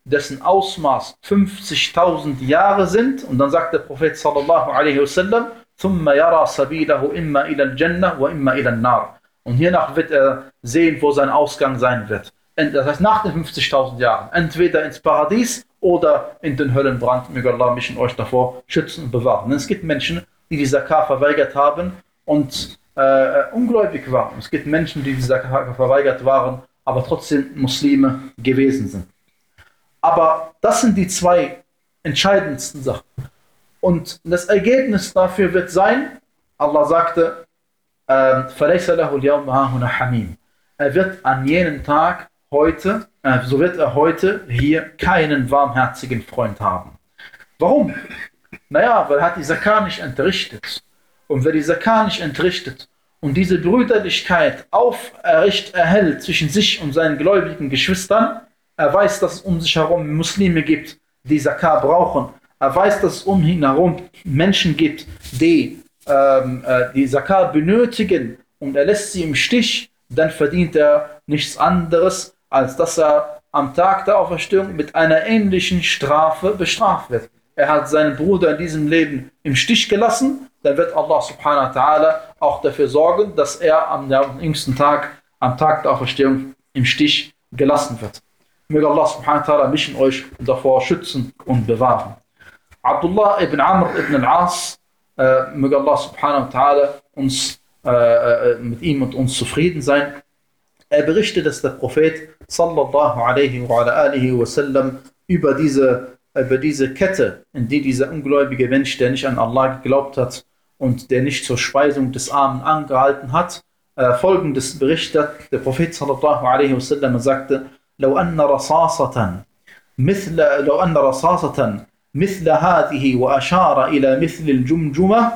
dessen Ausmaß fünfzigtausend Jahre sind. Und dann sagt der Prophet sallallahu alaihi wasallam, ثُمَّ يَرَى سَبِيلَهُ إِمَّا إِلَى الْجَنَّةِ وَإِمَّا إِلَى النَّارِ. Und hiernach wird er sehen, wo sein Ausgang sein wird. Das heißt, nach den fünfzigtausend Jahren. Entweder ins Paradies oder in den Höllenbrand. Möge Allah mich und euch davor schützen und bewahren. Denn es gibt Menschen, die die Zakah verweigert haben und äh, ungläubig waren. Es gibt Menschen, die die Zakah verweigert waren, aber trotzdem Muslime gewesen sind. Aber das sind die zwei entscheidendsten Sachen. Und das Ergebnis dafür wird sein, Allah sagte, فَلَيْسَ لَهُ الْيَوْمَ هَاهُنَا حَمِيمٌ. Er wird an jenem Tag heute, äh, so wird er heute hier keinen warmherzigen Freund haben. Warum? Naja, weil er hat die Zakah nicht entrichtet. Und wer die Zakah nicht entrichtet und diese Brüderlichkeit aufrecht erhält zwischen sich und seinen gläubigen Geschwistern, er weiß, dass es um sich herum Muslime gibt, die Zakah brauchen. Er weiß, dass es um ihn herum Menschen gibt, die ähm, äh, die Zakah benötigen und er lässt sie im Stich, dann verdient er nichts anderes, als dass er am Tag der Auferstehung mit einer ähnlichen Strafe bestraft wird. Er hat seinen Bruder in diesem Leben im Stich gelassen, dann wird Allah subhanahu wa ta'ala auch dafür sorgen, dass er am jüngsten Tag, am Tag der Auferstehung im Stich gelassen wird. Möge Allah subhanahu wa ta'ala mich und euch davor schützen und bewahren. Abdullah ibn Amr ibn al-As, äh, möge Allah subhanahu wa ta'ala uns äh, mit ihm und uns zufrieden sein. Er berichtet, dass der Prophet sallallahu alaihi wa alihi wa sallam über diese, über diese Kette, in die dieser ungläubige Mensch, der nicht an Allah geglaubt hat und der nicht zur Speisung des Armen angehalten hat, äh, folgendes berichtet. Der Prophet sallallahu alaihi wa sallam sagte, لو أن رصاصة مثل لو أن رصاصة مثل هذه وأشار إلى مثل الجمجمة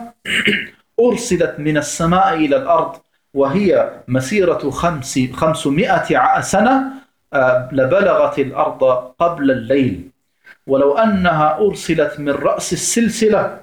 أرسلت من السماء إلى الأرض وهي مسيرة خمس خمسمائة سنة لبلغت الأرض قبل الليل ولو أنها أرسلت من رأس السلسلة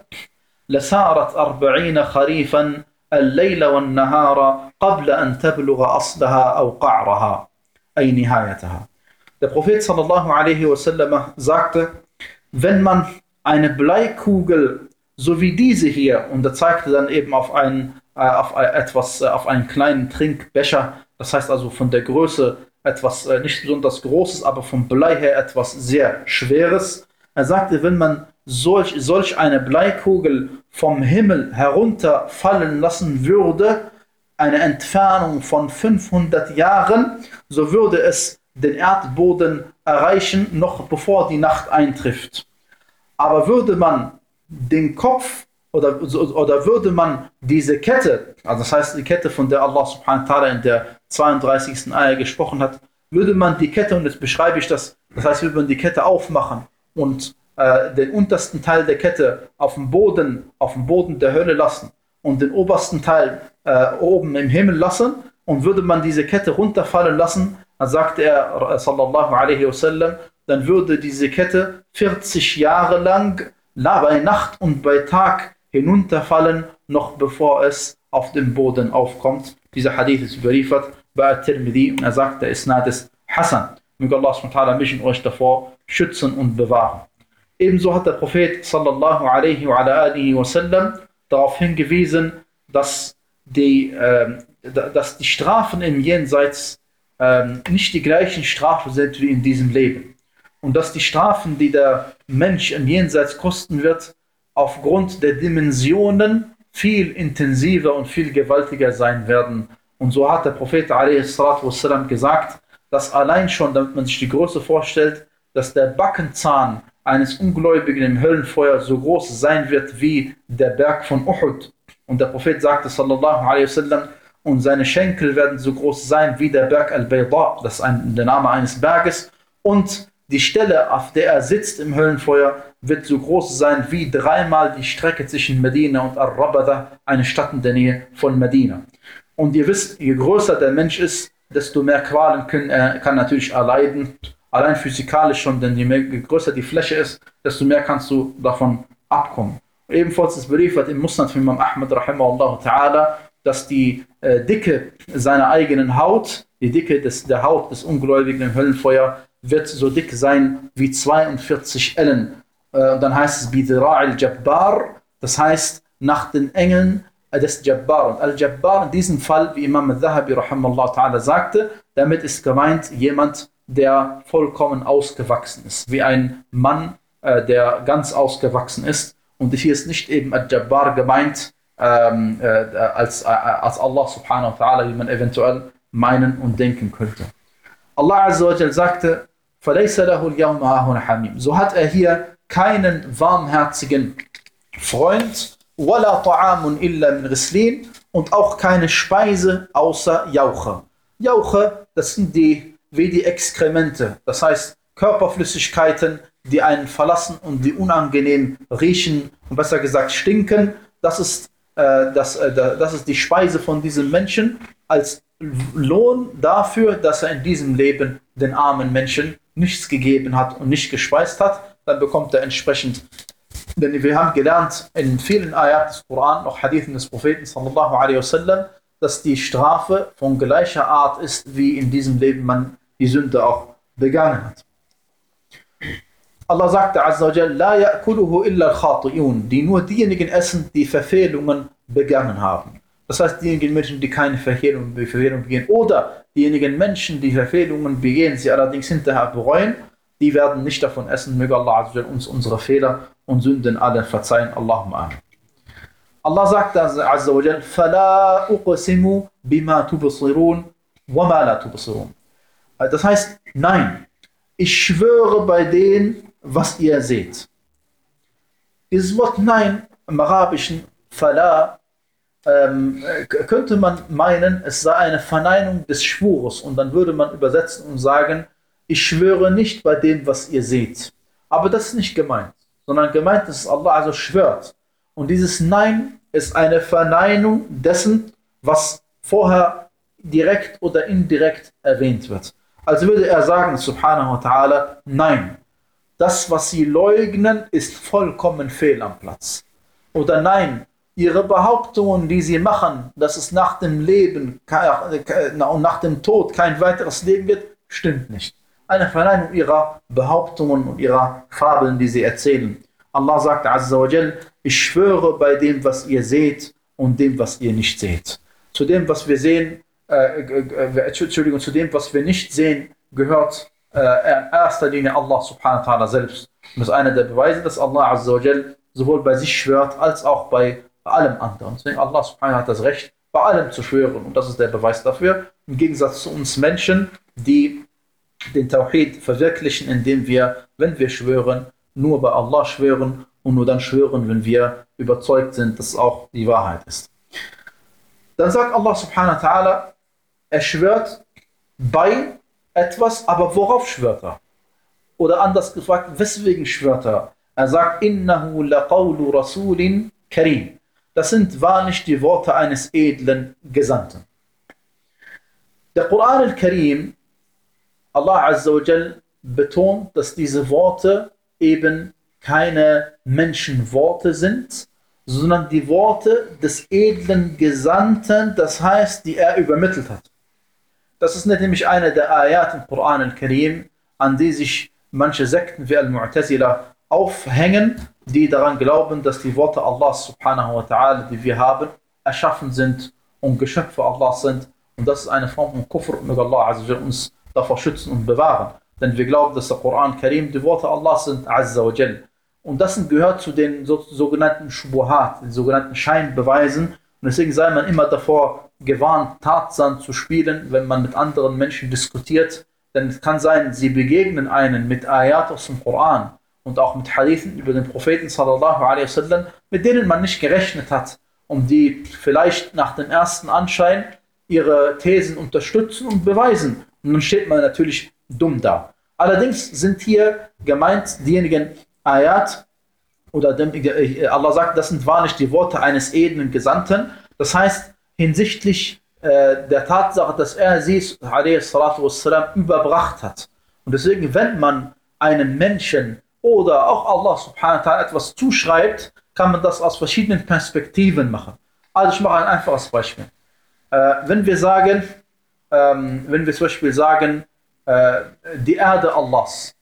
لسارت أربعين خريفا الليل والنهار قبل أن تبلغ أصلها أو قعرها أي نهايتها. Der Prophet sallallahu alaihi wasallam sagte, wenn man eine Bleikugel, so wie diese hier, und er zeigte dann eben auf einen, äh, auf etwas, äh, auf einen kleinen Trinkbecher, das heißt also von der Größe etwas äh, nicht besonders Großes, aber vom Blei her etwas sehr Schweres. Er sagte, wenn man solch, solch eine Bleikugel vom Himmel herunterfallen lassen würde, eine Entfernung von fünfhundert Jahren, so würde es den Erdboden erreichen, noch bevor die Nacht eintrifft. Aber würde man den Kopf oder, oder würde man diese Kette, also das heißt die Kette, von der Allah subhanahu wa ta'ala in der zweiunddreißigsten Ayah gesprochen hat, würde man die Kette, und jetzt beschreibe ich das, das heißt, würde man die Kette aufmachen und äh, den untersten Teil der Kette auf dem Boden, auf dem Boden der Hölle lassen und den obersten Teil äh, oben im Himmel lassen, und würde man diese Kette runterfallen lassen, dann sagte er, sallallahu alaihi wasallam, dann würde diese Kette vierzig Jahre lang bei Nacht und bei Tag hinunterfallen, noch bevor es auf dem Boden aufkommt. Dieser Hadith ist überliefert bei At-Tirmidhi und er sagt, der Isnad ist Hasan. Möge Allah subhanahu wa ta'ala mich und euch davor schützen und bewahren. Ebenso hat der Prophet sallallahu alaihi wa alihi wasallam darauf hingewiesen, dass die, äh, dass die Strafen im Jenseits äh, nicht die gleichen Strafen sind wie in diesem Leben. Und dass die Strafen, die der Mensch im Jenseits kosten wird, aufgrund der Dimensionen viel intensiver und viel gewaltiger sein werden. Und so hat der Prophet ﷺ gesagt, dass allein schon, damit man sich die Größe vorstellt, dass der Backenzahn eines Ungläubigen im Höllenfeuer so groß sein wird wie der Berg von Uhud. Und der Prophet sagte sallallahu alaihi wasallam, und seine Schenkel werden so groß sein wie der Berg Al-Bayda, das ist ein, der Name eines Berges, und die Stelle, auf der er sitzt im Höllenfeuer, wird so groß sein wie dreimal die Strecke zwischen Medina und Ar-Rabada, eine Stadt in der Nähe von Medina. Und ihr wisst, je größer der Mensch ist, desto mehr Qualen können er kann natürlich erleiden, allein physikalisch schon, denn je, mehr, je größer die Fläche ist, desto mehr kannst du davon abkommen. Ebenfalls ist berichtet im Musnad von Imam Ahmad rahimahullah ta'ala, dass die äh, Dicke seiner eigenen Haut, die Dicke des, der Haut des Ungläubigen im Höllenfeuer, wird so dick sein wie zweiundvierzig Ellen. Und dann heißt es Bidira' al-Jabbar, das heißt nach den Engeln des Jabbar. Und Al-Jabbar in diesem Fall, wie Imam al-Dhahabi rahimahullah ta'ala sagte, damit ist gemeint jemand, der vollkommen ausgewachsen ist, wie ein Mann, äh, der ganz ausgewachsen ist. Und hier ist nicht eben Al-Jabbar gemeint ähm, äh, als, äh, als Allah subhanahu wa ta'ala, wie man eventuell meinen und denken könnte. Allah azza wa jal sagte, فَلَيْسَ لَهُ الْيَوْمَ هَاهُنَ حَمِيمٌ. So hat er hier keinen warmherzigen Freund, وَلَا طَعَامٌ إِلَّا مِنْ غِسْلِينَ, und auch keine Speise außer Jauche. Jauche, das sind die, wie die Exkremente, das heißt Körperflüssigkeiten, die einen verlassen und die unangenehm riechen und besser gesagt stinken. Das ist, äh, das, äh, das ist die Speise von diesem Menschen als Lohn dafür, dass er in diesem Leben den armen Menschen nichts gegeben hat und nicht gespeist hat. Dann bekommt er entsprechend, denn wir haben gelernt in vielen Ayat des Koran, auch Hadithen des Propheten sallallahu alaihi wasallam, dass die Strafe von gleicher Art ist, wie in diesem Leben man die Sünde auch begangen hat. Allah sagte azza wa jal, la ya'kuluhu illa al-khati'un, die nur diejenigen essen, die Verfehlungen begangen haben. Das heißt, diejenigen Menschen, die keine Verfehlungen begehen, oder diejenigen Menschen, die Verfehlungen begehen, sie allerdings hinterher bereuen, die werden nicht davon essen. Möge Allah azza wa jal uns unsere Fehler und Sünden alle verzeihen. Allahumma amin. Allah sagt azza wa jal, فَلَا أُقْسِمُ بِمَا تُبْصِرُونَ وَمَا لَا تُبْصِرُونَ. Das heißt, nein, ich schwöre bei dem, was ihr seht. Dieses Wort nein im Arabischen, فَلَا, ähm, könnte man meinen, es sei eine Verneinung des Schwures, und dann würde man übersetzen und sagen, ich schwöre nicht bei dem, was ihr seht. Aber das ist nicht gemeint, sondern gemeint ist, Allah also schwört. Und dieses Nein ist eine Verneinung dessen, was vorher direkt oder indirekt erwähnt wird. Also würde er sagen, subhanahu wa ta'ala, nein, das, was sie leugnen, ist vollkommen fehl am Platz. Oder nein, ihre Behauptungen, die sie machen, dass es nach dem Leben und nach dem Tod kein weiteres Leben wird, stimmt nicht. Eine Verneinung ihrer Behauptungen und ihrer Fabeln, die sie erzählen. Allah sagt azza wa jal, ich schwöre bei dem, was ihr seht und dem, was ihr nicht seht. Zu dem, was wir sehen, äh, äh, Entschuldigung, zu dem, was wir nicht sehen, gehört äh, in erster Linie Allah subhanahu wa ta'ala selbst. Und das ist einer der Beweise, dass Allah azza wa jal sowohl bei sich schwört, als auch bei allem anderen. Deswegen Allah subhanahu wa ta'ala hat das Recht, bei allem zu schwören. Und das ist der Beweis dafür. Im Gegensatz zu uns Menschen, die den Tawhid verwirklichen, indem wir, wenn wir schwören, nur bei Allah schwören und nur dann schwören, wenn wir überzeugt sind, dass es auch die Wahrheit ist. Dann sagt Allah subhanahu wa ta'ala, er schwört bei etwas, aber worauf schwört er? Oder anders gefragt, weswegen schwört er? Er sagt, innahu laqawlu rasulin karim. Das sind wahrlich die Worte eines edlen Gesandten. Der Koran al-Karim, Allah azza wa jal betont, dass diese Worte eben keine Menschenworte sind, sondern die Worte des edlen Gesandten, das heißt, die er übermittelt hat. Das ist nämlich eine der Ayat im Koran al-Karim, an die sich manche Sekten wie Al-Mu'tazila aufhängen, die daran glauben, dass die Worte Allahs subhanahu wa ta'ala, die wir haben, erschaffen sind und Geschöpfe Allahs sind. Und das ist eine Form von Kufr, möge Allah azza wa jal uns davor schützen und bewahren. Denn wir glauben, dass der Koran Karim die Worte Allahs sind, azza wa jal. Und das gehört zu den so, sogenannten Shubuhat, den sogenannten Scheinbeweisen. Und deswegen sei man immer davor gewarnt, Tarzan zu spielen, wenn man mit anderen Menschen diskutiert. Denn es kann sein, sie begegnen einen mit Ayat aus dem Koran und auch mit Hadithen über den Propheten sallallahu alaihi wasallam, mit denen man nicht gerechnet hat, um die vielleicht nach dem ersten Anschein ihre Thesen unterstützen und beweisen. Und dann steht man natürlich dumm da. Allerdings sind hier gemeint diejenigen Ayat, oder dem, Allah sagt, das sind wahrlich die Worte eines edlen Gesandten. Das heißt, hinsichtlich äh, der Tatsache, dass er sie, alaihi salatu wassalam, überbracht hat. Und deswegen, wenn man einem Menschen oder auch Allah subhanahu wa ta'ala etwas zuschreibt, kann man das aus verschiedenen Perspektiven machen. Also ich mache ein einfaches Beispiel. Äh, wenn wir sagen, ähm, wenn wir zum Beispiel sagen, äh, die Erde Allahs,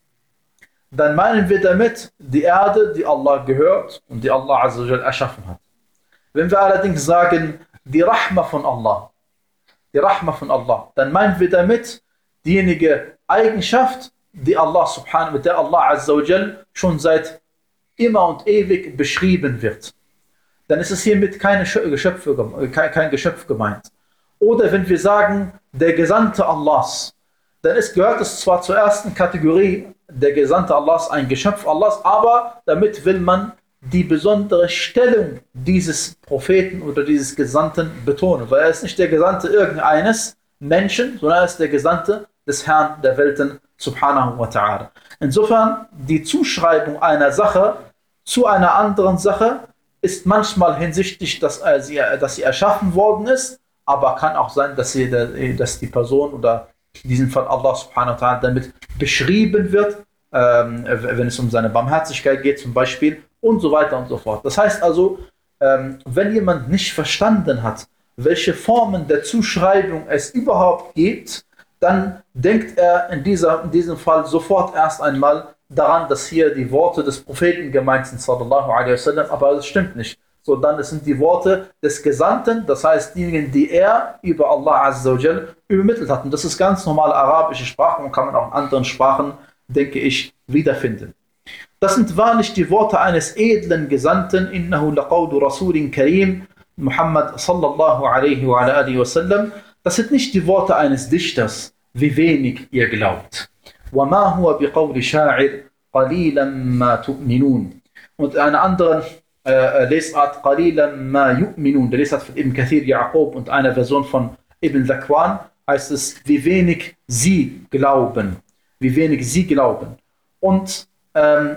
dann meinen wir damit die Erde, die Allah gehört und die Allah Azza wa Jal erschaffen hat. Wenn wir allerdings sagen, die Rahma von Allah, die Rahma von Allah, dann meinen wir damit diejenige Eigenschaft, die Allah subhanahu, mit der Allah Azza wa Jal schon seit immer und ewig beschrieben wird. Dann ist es hiermit keine Geschöpfe, kein, kein Geschöpf gemeint. Oder wenn wir sagen, der Gesandte Allahs, dann ist, gehört es zwar zur ersten Kategorie, der Gesandte Allahs, ein Geschöpf Allahs, aber damit will man die besondere Stellung dieses Propheten oder dieses Gesandten betonen, weil er ist nicht der Gesandte irgendeines Menschen, sondern er ist der Gesandte des Herrn der Welten, subhanahu wa ta'ala. Insofern, die Zuschreibung einer Sache zu einer anderen Sache ist manchmal hinsichtlich, dass, äh, sie, dass sie erschaffen worden ist, aber kann auch sein, dass, sie, dass die Person oder in diesem Fall Allah subhanahu wa ta'ala damit beschrieben wird, ähm, wenn es um seine Barmherzigkeit geht zum Beispiel und so weiter und so fort. Das heißt also, ähm, wenn jemand nicht verstanden hat, welche Formen der Zuschreibung es überhaupt gibt, dann denkt er in, dieser, in diesem Fall sofort erst einmal daran, dass hier die Worte des Propheten gemeint sind, sallallahu alaihi wasallam, aber das stimmt nicht. Sondern es sind die Worte des Gesandten, das heißt diejenigen, die er über Allah Azza wa Jal übermittelt hat. Und das ist ganz normale arabische Sprache und kann man auch in anderen Sprachen, denke ich, wiederfinden. Das sind wahrlich die Worte eines edlen Gesandten, innahu laqawlu rasulin karim, Muhammad sallallahu alaihi wa alihi wasallam. Das sind nicht die Worte eines Dichters, wie wenig ihr glaubt. وَمَا هُوَ بِقَوْلِ شَاعِرٍ قَلِيلًا مَا تُؤْمِنُونَ. Und eine andere äh, Lesart, قَلِيلًا مَا يُؤْمِنُونَ, der Lesart von Ibn Kathir Ya'qub und einer Version von Ibn Zakwan, heißt es, wie wenig sie glauben. Wie wenig sie glauben. Und ähm,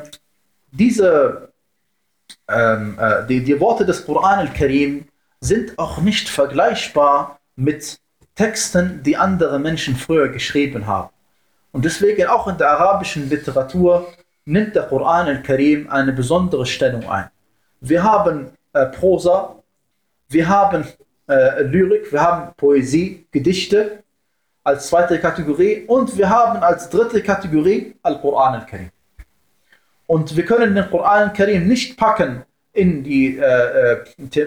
diese, ähm, äh, die, die Worte des Koran al-Karim sind auch nicht vergleichbar mit Texten, die andere Menschen früher geschrieben haben. Und deswegen auch in der arabischen Literatur nimmt der Koran al-Karim eine besondere Stellung ein. Wir haben äh, Prosa, wir haben äh, Lyrik, wir haben Poesie, Gedichte als zweite Kategorie und wir haben als dritte Kategorie Al-Quran al-Karim. Und wir können den Koran al-Karim nicht packen in die, äh,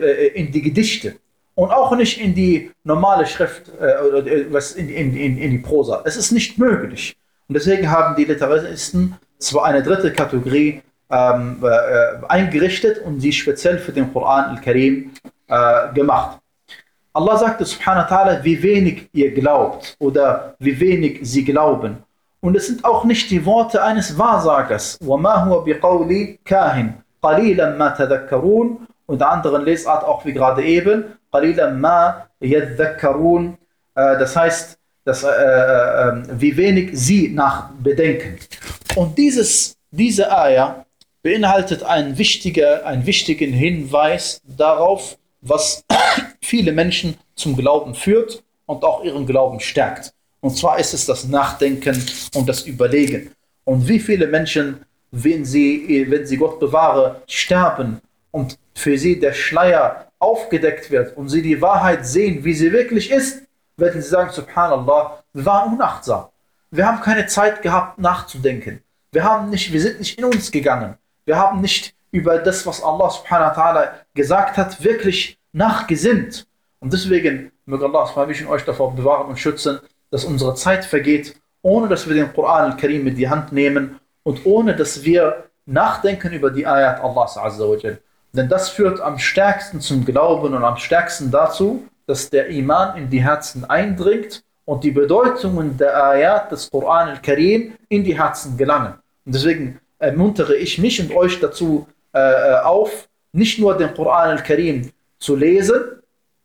in die Gedichte und auch nicht in die normale Schrift, äh, was in, in, in, in die Prosa. Es ist nicht möglich. Und deswegen haben die Literaristen zwar eine dritte Kategorie ähm, äh, eingerichtet und sie speziell für den Koran al-Karim äh, gemacht. Allah sagte subhanahu wa ta'ala, wie wenig ihr glaubt oder wie wenig sie glauben. Und es sind auch nicht die Worte eines Wahrsagers. وَمَا هُوَ بِقَوْلِ كَاهِنٍ قَلِيلًا مَا تَذَكَّرُونَ. Und der anderen Lesart auch wie gerade eben, قَلِيلًا مَا يَذَّكَّرُونَ. Das heißt, dass, äh, äh, wie wenig sie nachbedenken. Und dieses, diese Ayah beinhaltet einen, wichtiger, einen wichtigen Hinweis darauf, was viele Menschen zum Glauben führt und auch ihren Glauben stärkt. Und zwar ist es das Nachdenken und das Überlegen. Und wie viele Menschen, wenn sie, wenn sie Gott bewahre, sterben und für sie der Schleier aufgedeckt wird und sie die Wahrheit sehen, wie sie wirklich ist, werden sie sagen, subhanallah, wir waren unachtsam. Wir haben keine Zeit gehabt, nachzudenken. Wir, haben nicht, wir sind nicht in uns gegangen. Wir haben nicht über das, was Allah subhanahu wa ta'ala gesagt hat, wirklich nachgesinnt. Und deswegen möge Allah subhanahu euch davor bewahren und schützen, dass unsere Zeit vergeht, ohne dass wir den Koran al-Karim mit die Hand nehmen und ohne dass wir nachdenken über die Ayat Allahs Azza wa Jal. Denn das führt am stärksten zum Glauben und am stärksten dazu, dass der Iman in die Herzen eindringt und die Bedeutungen der Ayat des Koran al-Karim in die Herzen gelangen. Und deswegen ermuntere ich mich und euch dazu äh, auf, nicht nur den Koran al-Karim zu lesen,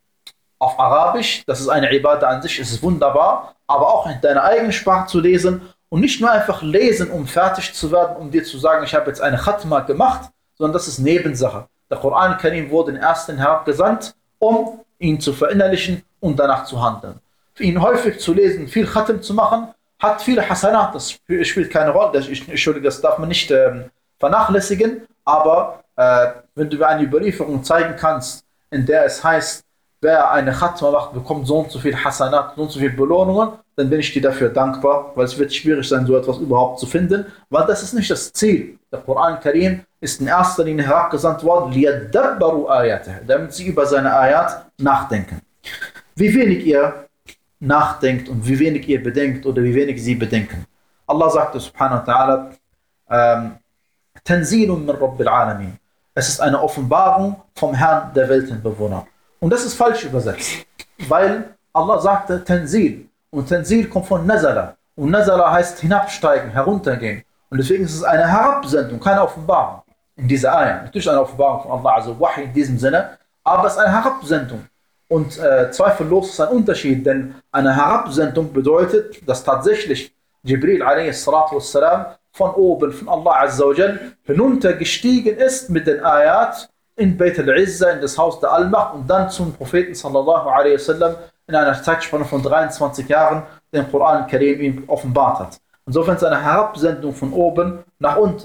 auf Arabisch, das ist eine Ibadah an sich, es ist wunderbar, aber auch in deiner eigenen Sprache zu lesen und nicht nur einfach lesen, um fertig zu werden, um dir zu sagen, ich habe jetzt eine Khatma gemacht, sondern das ist Nebensache. Der Koran al-Karim wurde in ersten herabgesandt, um ihn zu verinnerlichen und danach zu handeln. Für ihn häufig zu lesen, viel Khatim zu machen, hat viele Hasanat, das spielt keine Rolle, das, Entschuldigung, das darf man nicht ähm, vernachlässigen, aber äh, wenn du mir eine Überlieferung zeigen kannst, in der es heißt, wer eine Khatma macht, bekommt so und so viel Hasanat, so und so viel Belohnungen, dann bin ich dir dafür dankbar, weil es wird schwierig sein, so etwas überhaupt zu finden, weil das ist nicht das Ziel. Der Koran Karim ist in erster Linie herabgesandt worden, liyadabbaru ayatah, damit sie über seine Ayat nachdenken. Wie wenig ihr nachdenkt und wie wenig ihr bedenkt oder wie wenig sie bedenken. Allah sagte subhanahu wa ta'ala, ähm, Tanzilun min Rabbil Alamin. Es ist eine Offenbarung vom Herrn der Weltenbewohner. Und das ist falsch übersetzt, weil Allah sagte Tanzil. Und Tanzil kommt von Nazala. Und Nazala heißt hinabsteigen, heruntergehen. Und deswegen ist es eine Herabsendung, keine Offenbarung in dieser Ayah. Natürlich eine Offenbarung von Allah, also Wahi in diesem Sinne, aber es ist eine Herabsendung. Und äh, zweifellos ist ein Unterschied, denn eine Herabsendung bedeutet, dass tatsächlich Jibril a s. von oben, von Allah Azza wa Jal, hinuntergestiegen ist mit den Ayat in Beit al-Izza, in das Haus der Allmacht und dann zum Propheten sallallahu alaihi wasallam in einer Zeitspanne von dreiundzwanzig Jahren den Koran Karim ihm offenbart hat. Insofern ist es eine Herabsendung von oben nach unten.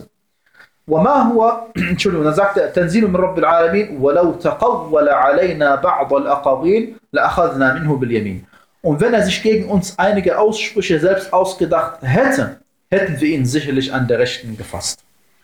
وما هو Entschuldigung, dann sagt er تنزيل من رب العالمين ولو تقول علينا بعض الأقاويل لأخذنا منه باليمين. Und wenn er sich gegen uns einige Aussprüche selbst ausgedacht hätte, hätten wir ihn sicherlich an der Rechten gefasst.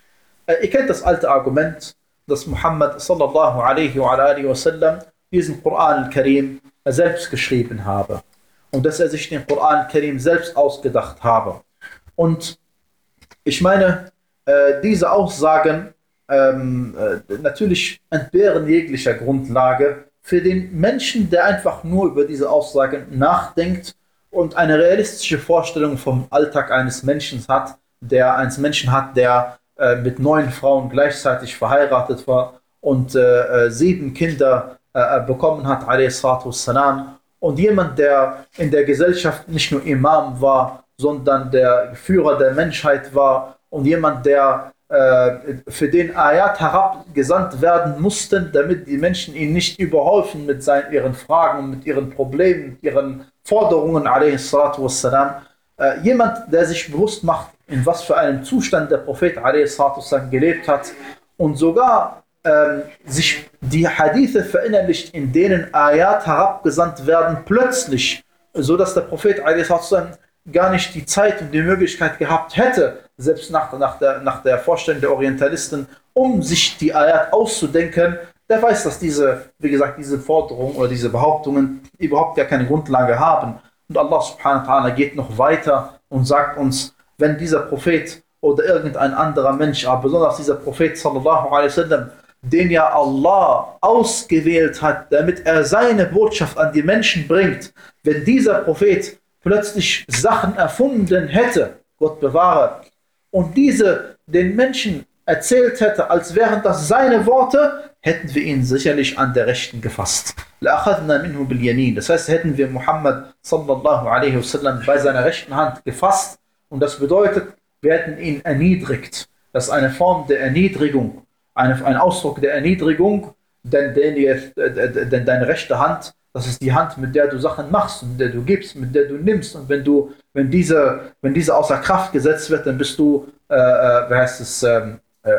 Ihr kennt das alte Argument, dass Muhammad sallallahu alaihi wa alihi wasallam diesen Koran al-Karim selbst geschrieben habe und dass er sich den Koran al-Karim selbst ausgedacht habe. Und ich meine, äh, diese Aussagen ähm, äh, natürlich entbehren jeglicher Grundlage für den Menschen, der einfach nur über diese Aussagen nachdenkt und eine realistische Vorstellung vom Alltag eines Menschen hat, der eines Menschen hat, der äh, mit neun Frauen gleichzeitig verheiratet war und äh, sieben Kinder äh, bekommen hat, alayhi salatu wassalam, und jemand, der in der Gesellschaft nicht nur Imam war, sondern der Führer der Menschheit war und jemand, der äh, für den Ayat herabgesandt werden mussten, damit die Menschen ihn nicht überhäufen mit seinen, ihren Fragen, mit ihren Problemen, mit ihren Forderungen, alayhi salatu wassalam. Äh, jemand, der sich bewusst macht, in was für einem Zustand der Prophet alayhi salatu wassalam gelebt hat und sogar ähm, sich die Hadithe verinnerlicht, in denen Ayat herabgesandt werden, plötzlich, so dass der Prophet alayhi salatu wassalam gar nicht die Zeit und die Möglichkeit gehabt hätte, selbst nach, nach, der, nach der Vorstellung der Orientalisten, um sich die Ayat auszudenken, der weiß, dass diese, wie gesagt, diese Forderungen oder diese Behauptungen überhaupt gar keine Grundlage haben. Und Allah subhanahu wa ta'ala geht noch weiter und sagt uns, wenn dieser Prophet oder irgendein anderer Mensch, aber besonders dieser Prophet sallallahu alaihi wasallam, den ja Allah ausgewählt hat, damit er seine Botschaft an die Menschen bringt, wenn dieser Prophet plötzlich Sachen erfunden hätte, Gott bewahre, und diese den Menschen erzählt hätte, als wären das seine Worte, hätten wir ihn sicherlich an der Rechten gefasst. Das heißt, hätten wir Muhammad sallallahu alaihi wasallam bei seiner rechten Hand gefasst, und das bedeutet, wir hätten ihn erniedrigt. Das ist eine Form der Erniedrigung, eine, ein Ausdruck der Erniedrigung, denn, denn, denn deine rechte Hand, das ist die Hand, mit der du Sachen machst, mit der du gibst, mit der du nimmst. Und wenn du, wenn diese, wenn diese außer Kraft gesetzt wird, dann bist du, äh, äh, wie heißt es, ähm,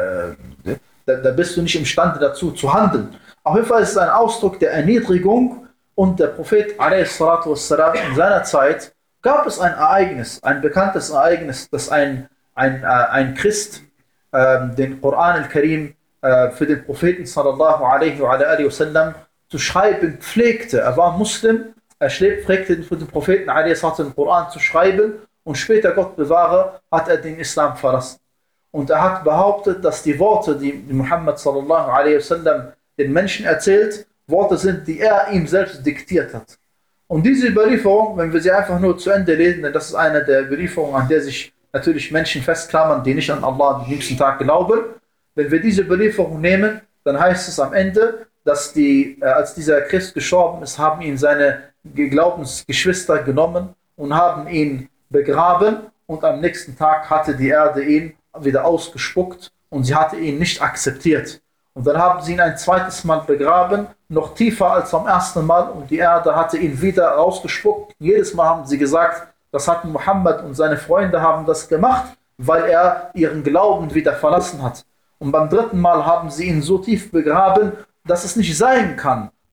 äh, da, da bist du nicht imstande dazu zu handeln. Auf jeden Fall ist es ein Ausdruck der Erniedrigung. Und der Prophet alayhi salatu wassalam, in seiner Zeit gab es ein Ereignis, ein bekanntes Ereignis, dass ein, ein, äh, ein Christ äh, den Koran al-Karim äh, für den Propheten sallallahu alaihi wa alihi wasallam zu schreiben pflegte. Er war Muslim, er pflegte für den Propheten den Koran zu schreiben, und später, Gott bewahre, hat er den Islam verlassen. Und er hat behauptet, dass die Worte, die Muhammad sallallahu alaihi wasallam den Menschen erzählt, Worte sind, die er ihm selbst diktiert hat. Und diese Überlieferung, wenn wir sie einfach nur zu Ende lesen, denn das ist eine der Überlieferungen, an der sich natürlich Menschen festklammern, die nicht an Allah am jüngsten Tag glauben. Wenn wir diese Überlieferung nehmen, dann heißt es am Ende, dass die, äh, als dieser Christ gestorben ist, haben ihn seine Glaubensgeschwister genommen und haben ihn begraben, und am nächsten Tag hatte die Erde ihn wieder ausgespuckt und sie hatte ihn nicht akzeptiert. Und dann haben sie ihn ein zweites Mal begraben, noch tiefer als beim ersten Mal, und die Erde hatte ihn wieder rausgespuckt. Jedes Mal haben sie gesagt, das hat Muhammad und seine Freunde haben das gemacht, weil er ihren Glauben wieder verlassen hat. Und beim dritten Mal haben sie ihn so tief begraben, dass es nicht sein kann,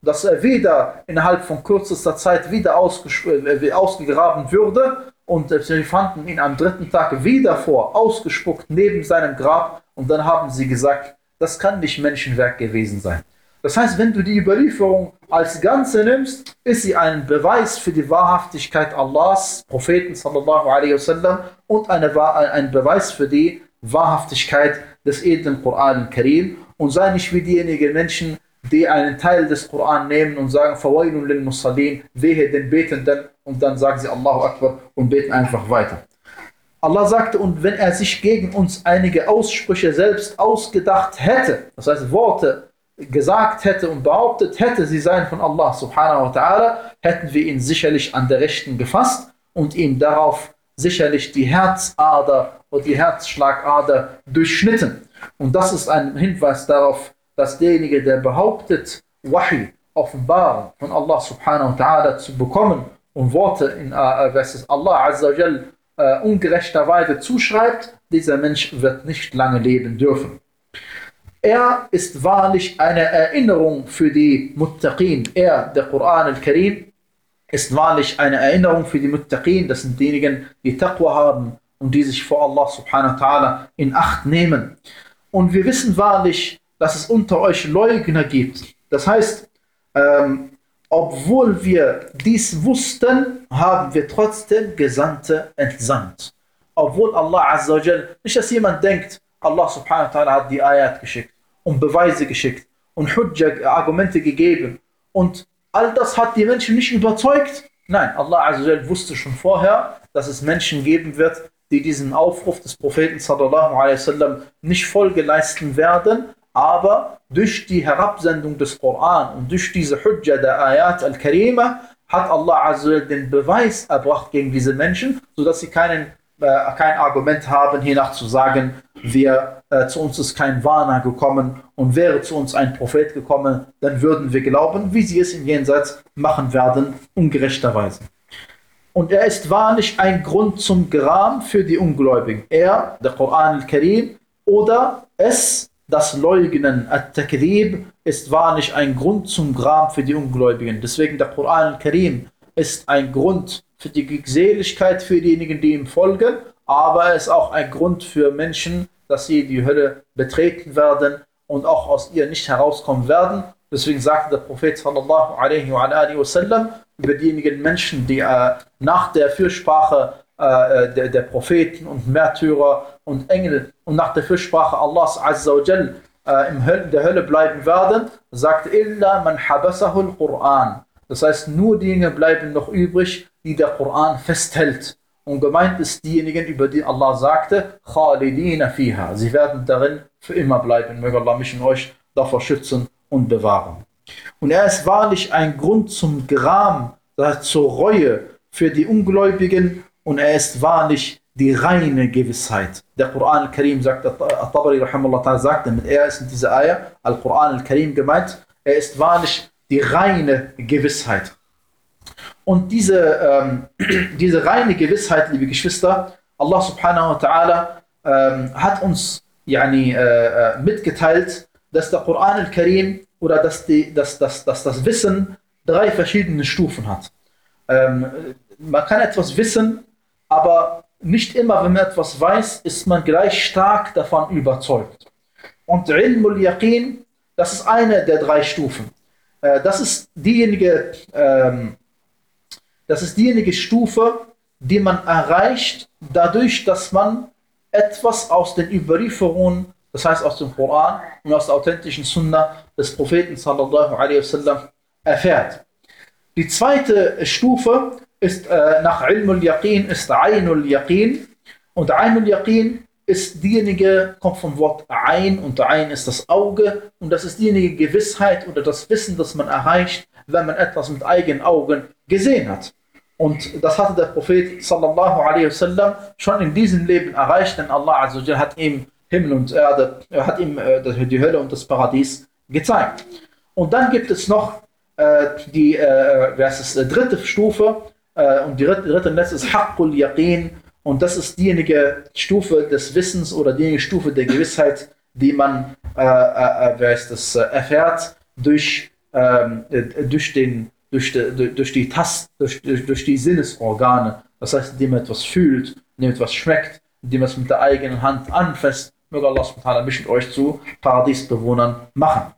dass er wieder innerhalb von kürzester Zeit wieder äh, ausgegraben würde. Und sie fanden ihn am dritten Tag wieder vor, ausgespuckt neben seinem Grab. Und dann haben sie gesagt, das kann nicht Menschenwerk gewesen sein. Das heißt, wenn du die Überlieferung als Ganze nimmst, ist sie ein Beweis für die Wahrhaftigkeit Allahs, Propheten sallallahu alaihi wasallam, und eine, ein Beweis für die Wahrhaftigkeit des edlen Koran Karim. Und sei nicht wie diejenigen Menschen, die einen Teil des Koran nehmen und sagen, Fawailun lil Musallin, wehe den Betenden, und dann sagen sie Allahu Akbar und beten einfach weiter. Allah sagte, und wenn er sich gegen uns einige Aussprüche selbst ausgedacht hätte, das heißt Worte gesagt hätte und behauptet hätte, sie seien von Allah subhanahu wa ta'ala, hätten wir ihn sicherlich an der Rechten gefasst und ihm darauf sicherlich die Herzader oder die Herzschlagader durchschnitten. Und das ist ein Hinweis darauf, dass derjenige, der behauptet, Wahi, Offenbarung von Allah subhanahu wa ta'ala zu bekommen und Worte in äh, was Allah azza wa jal äh, ungerechterweise zuschreibt, dieser Mensch wird nicht lange leben dürfen. Er ist wahrlich eine Erinnerung für die Muttaqin. Er, der Koran al-Karim, ist wahrlich eine Erinnerung für die Muttaqin. Das sind diejenigen, die Taqwa haben und die sich vor Allah subhanahu wa ta'ala in Acht nehmen. Und wir wissen wahrlich, dass es unter euch Leugner gibt. Das heißt, ähm, obwohl wir dies wussten, haben wir trotzdem Gesandte entsandt. Obwohl Allah azza wa jal, nicht dass jemand denkt, Allah subhanahu wa ta'ala hat die Ayat geschickt und Beweise geschickt und Hujja, Argumente gegeben. Und all das hat die Menschen nicht überzeugt. Nein, Allah azza wa jal wusste schon vorher, dass es Menschen geben wird, die diesen Aufruf des Propheten sallallahu alaihi wasallam nicht Folge leisten werden, aber durch die Herabsendung des Koran und durch diese Hujja der Ayat al-Karima hat Allah azza wa jal den Beweis erbracht gegen diese Menschen, sodass sie keinen kein Argument haben, hiernach zu sagen, wir, äh, zu uns ist kein Warner gekommen und wäre zu uns ein Prophet gekommen, dann würden wir glauben, wie sie es im Jenseits machen werden, ungerechterweise. Und er ist wahrlich ein Grund zum Gram für die Ungläubigen. Er, der Koran al-Karim, oder es, das Leugnen, at-Takdhib, ist wahrlich ein Grund zum Gram für die Ungläubigen. Deswegen der Koran al-Karim ist ein Grund für die Glückseligkeit für diejenigen, die ihm folgen, aber es ist auch ein Grund für Menschen, dass sie die Hölle betreten werden und auch aus ihr nicht herauskommen werden. Deswegen sagte der Prophet sallallahu alaihi wa alihi wasallam über diejenigen Menschen, die äh, nach der Fürsprache äh, der, der Propheten und Märtyrer und Engel und nach der Fürsprache Allahs azza wa jal äh, in der Hölle bleiben werden, sagte illa man habasahu al-Quran. Das heißt, nur diejenigen bleiben noch übrig, die der Koran festhält. Und gemeint ist diejenigen, über die Allah sagte, Khalidina fiha. Sie werden darin für immer bleiben. Möge Allah mich und euch davor schützen und bewahren. Und er ist wahrlich ein Grund zum Gram, das heißt zur Reue für die Ungläubigen. Und er ist wahrlich die reine Gewissheit. Der Koran al-Karim sagt, At-Tabari rahimahullah ta'ala sagt, mit er ist in dieser Ayah, Al-Koran al-Karim gemeint, er ist wahrlich die reine Gewissheit. Und diese, ähm, diese reine Gewissheit, liebe Geschwister, Allah subhanahu wa ta'ala ähm, hat uns yani, äh, mitgeteilt, dass der Koran al-Karim oder dass, die, dass, dass, dass das Wissen drei verschiedene Stufen hat. Ähm, man kann etwas wissen, aber nicht immer, wenn man etwas weiß, ist man gleich stark davon überzeugt. Und Ilmul Yaqin, das ist eine der drei Stufen. Äh, das ist diejenige, ähm, das ist diejenige Stufe, die man erreicht, dadurch, dass man etwas aus den Überlieferungen, das heißt aus dem Koran und aus der authentischen Sunna des Propheten sallallahu alaihi wasallam erfährt. Die zweite Stufe ist äh, nach Ilmul Yaqin, ist Ainul Yaqin. Und Ainul Yaqin ist diejenige, kommt vom Wort Ain, und Ain ist das Auge. Und das ist diejenige Gewissheit oder das Wissen, das man erreicht, wenn man etwas mit eigenen Augen gesehen hat. Und das hatte der Prophet sallallahu alaihi wasallam schon in diesem Leben erreicht, denn Allah azza wa jalla hat ihm Himmel und Erde, er hat ihm äh, die Hölle und das Paradies gezeigt. Und dann gibt es noch äh, die äh, was ist, die dritte Stufe, äh, und die dritte, dritte letzte ist Haqqul Yaqin, und das ist diejenige Stufe des Wissens oder diejenige Stufe der Gewissheit, die man äh, äh, wer ist das, äh, erfährt durch ähm, durch, den, durch, die, durch die Tast, durch, durch, durch die Sinnesorgane. Das heißt, indem man etwas fühlt, indem man etwas schmeckt, indem man es mit der eigenen Hand anfasst. Möge Allah subhanahu wa ta'ala mich und euch zu Paradiesbewohnern machen.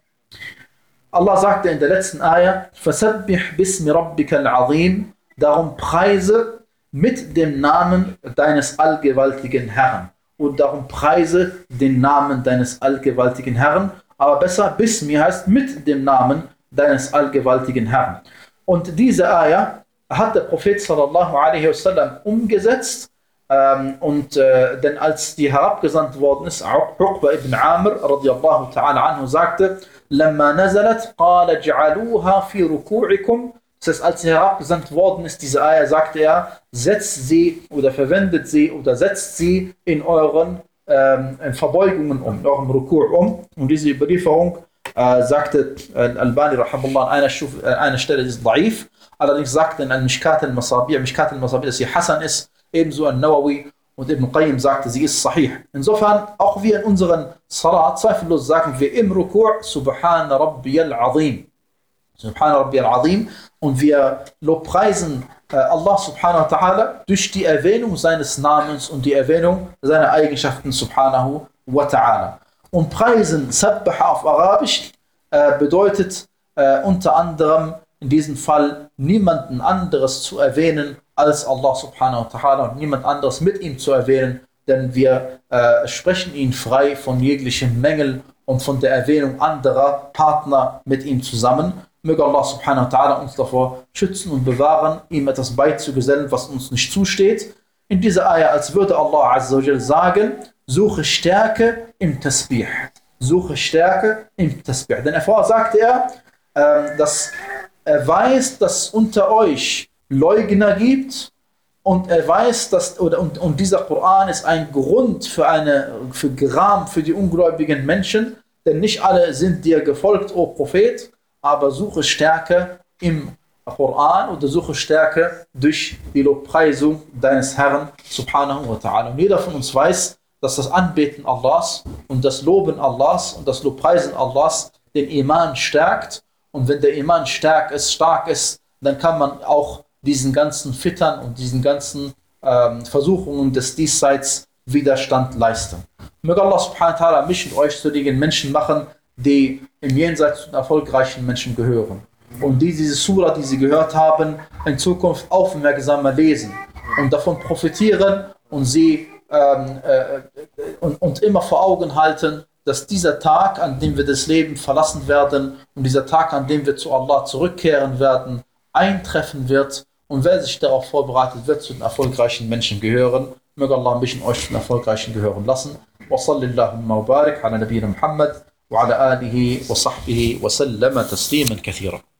Allah sagte in der letzten Ayah, فَسَبِّحْ بِسْمِ رَبِّكَ الْعَظِيمِ, darum preise mit dem Namen deines allgewaltigen Herrn. Und darum preise den Namen deines allgewaltigen Herrn. Aber besser, Bismi heißt mit dem Namen deines allgewaltigen Herrn. Und diese Ayah hat der Prophet sallallahu alaihi wasallam umgesetzt. Ähm, und äh, denn als die herabgesandt worden ist, Uqba ibn Amr radiyallahu ta'ala anhu sagte, لما نزلت قال اجعلوها في ركوعكم. Das heißt, als sie herabgesandt worden ist, diese Ayah, sagte er, setzt sie oder verwendet sie oder setzt sie in euren ähm, in Verbeugungen um, in eurem Ruku' um. Und diese Überlieferung äh, sagte äh, Al-Albani rahimahullah an einer, Stuf, äh, einer Stelle, ist da'if. Allerdings sagte in Al-Mishkat al-Masabi', Mishkat al-Masabi', dass sie Hasan ist, ebenso An-Nawawi und Ibn Qayyim sagte, sie ist sahih. Insofern, auch wir in unseren Salat, zweifellos sagen wir im Ruku' Subhana Rabbiyal Azim. Subhana Rabbiyal Azim. Und wir lobpreisen äh, Allah subhanahu wa ta'ala durch die Erwähnung seines Namens und die Erwähnung seiner Eigenschaften subhanahu wa ta'ala. Und preisen, Sabbaha auf Arabisch, äh, bedeutet äh, unter anderem in diesem Fall niemanden anderes zu erwähnen als Allah subhanahu wa ta'ala und niemand anderes mit ihm zu erwähnen, denn wir äh, sprechen ihn frei von jeglichen Mängeln und von der Erwähnung anderer Partner mit ihm zusammen. Möge Allah subhanahu wa ta'ala uns davor schützen und bewahren, ihm etwas beizugesellen, was uns nicht zusteht. In dieser Ayah, als würde Allah azza wa jal sagen, suche Stärke im Tasbih. Suche Stärke im Tasbih. Denn vorher sagte er, äh, dass er weiß, dass es unter euch Leugner gibt und er weiß, dass oder, und, und dieser Koran ist ein Grund für, eine, für Gram für die ungläubigen Menschen, denn nicht alle sind dir gefolgt, o Prophet, aber suche Stärke im Koran oder suche Stärke durch die Lobpreisung deines Herrn subhanahu wa ta'ala. Und jeder von uns weiß, dass das Anbeten Allahs und das Loben Allahs und das Lobpreisen Allahs den Iman stärkt. Und wenn der Iman stark ist, stark ist, dann kann man auch diesen ganzen Fittern und diesen ganzen ähm, Versuchungen des Diesseits Widerstand leisten. Möge Allah subhanahu wa ta'ala mich und euch zu den Menschen machen, die im Jenseits zu den erfolgreichen Menschen gehören. Und die diese Surah, die sie gehört haben, in Zukunft aufmerksamer lesen und davon profitieren und sie ähm, äh, und, und immer vor Augen halten, dass dieser Tag, an dem wir das Leben verlassen werden und dieser Tag, an dem wir zu Allah zurückkehren werden, eintreffen wird. Und wer sich darauf vorbereitet, wird zu den erfolgreichen Menschen gehören. Möge Allah mich und euch zu den erfolgreichen gehören lassen. Wa sallallahu wa barik ala nabiyyina Muhammad wa ala alihi wa sahbihi wa sallama tasliman kathira.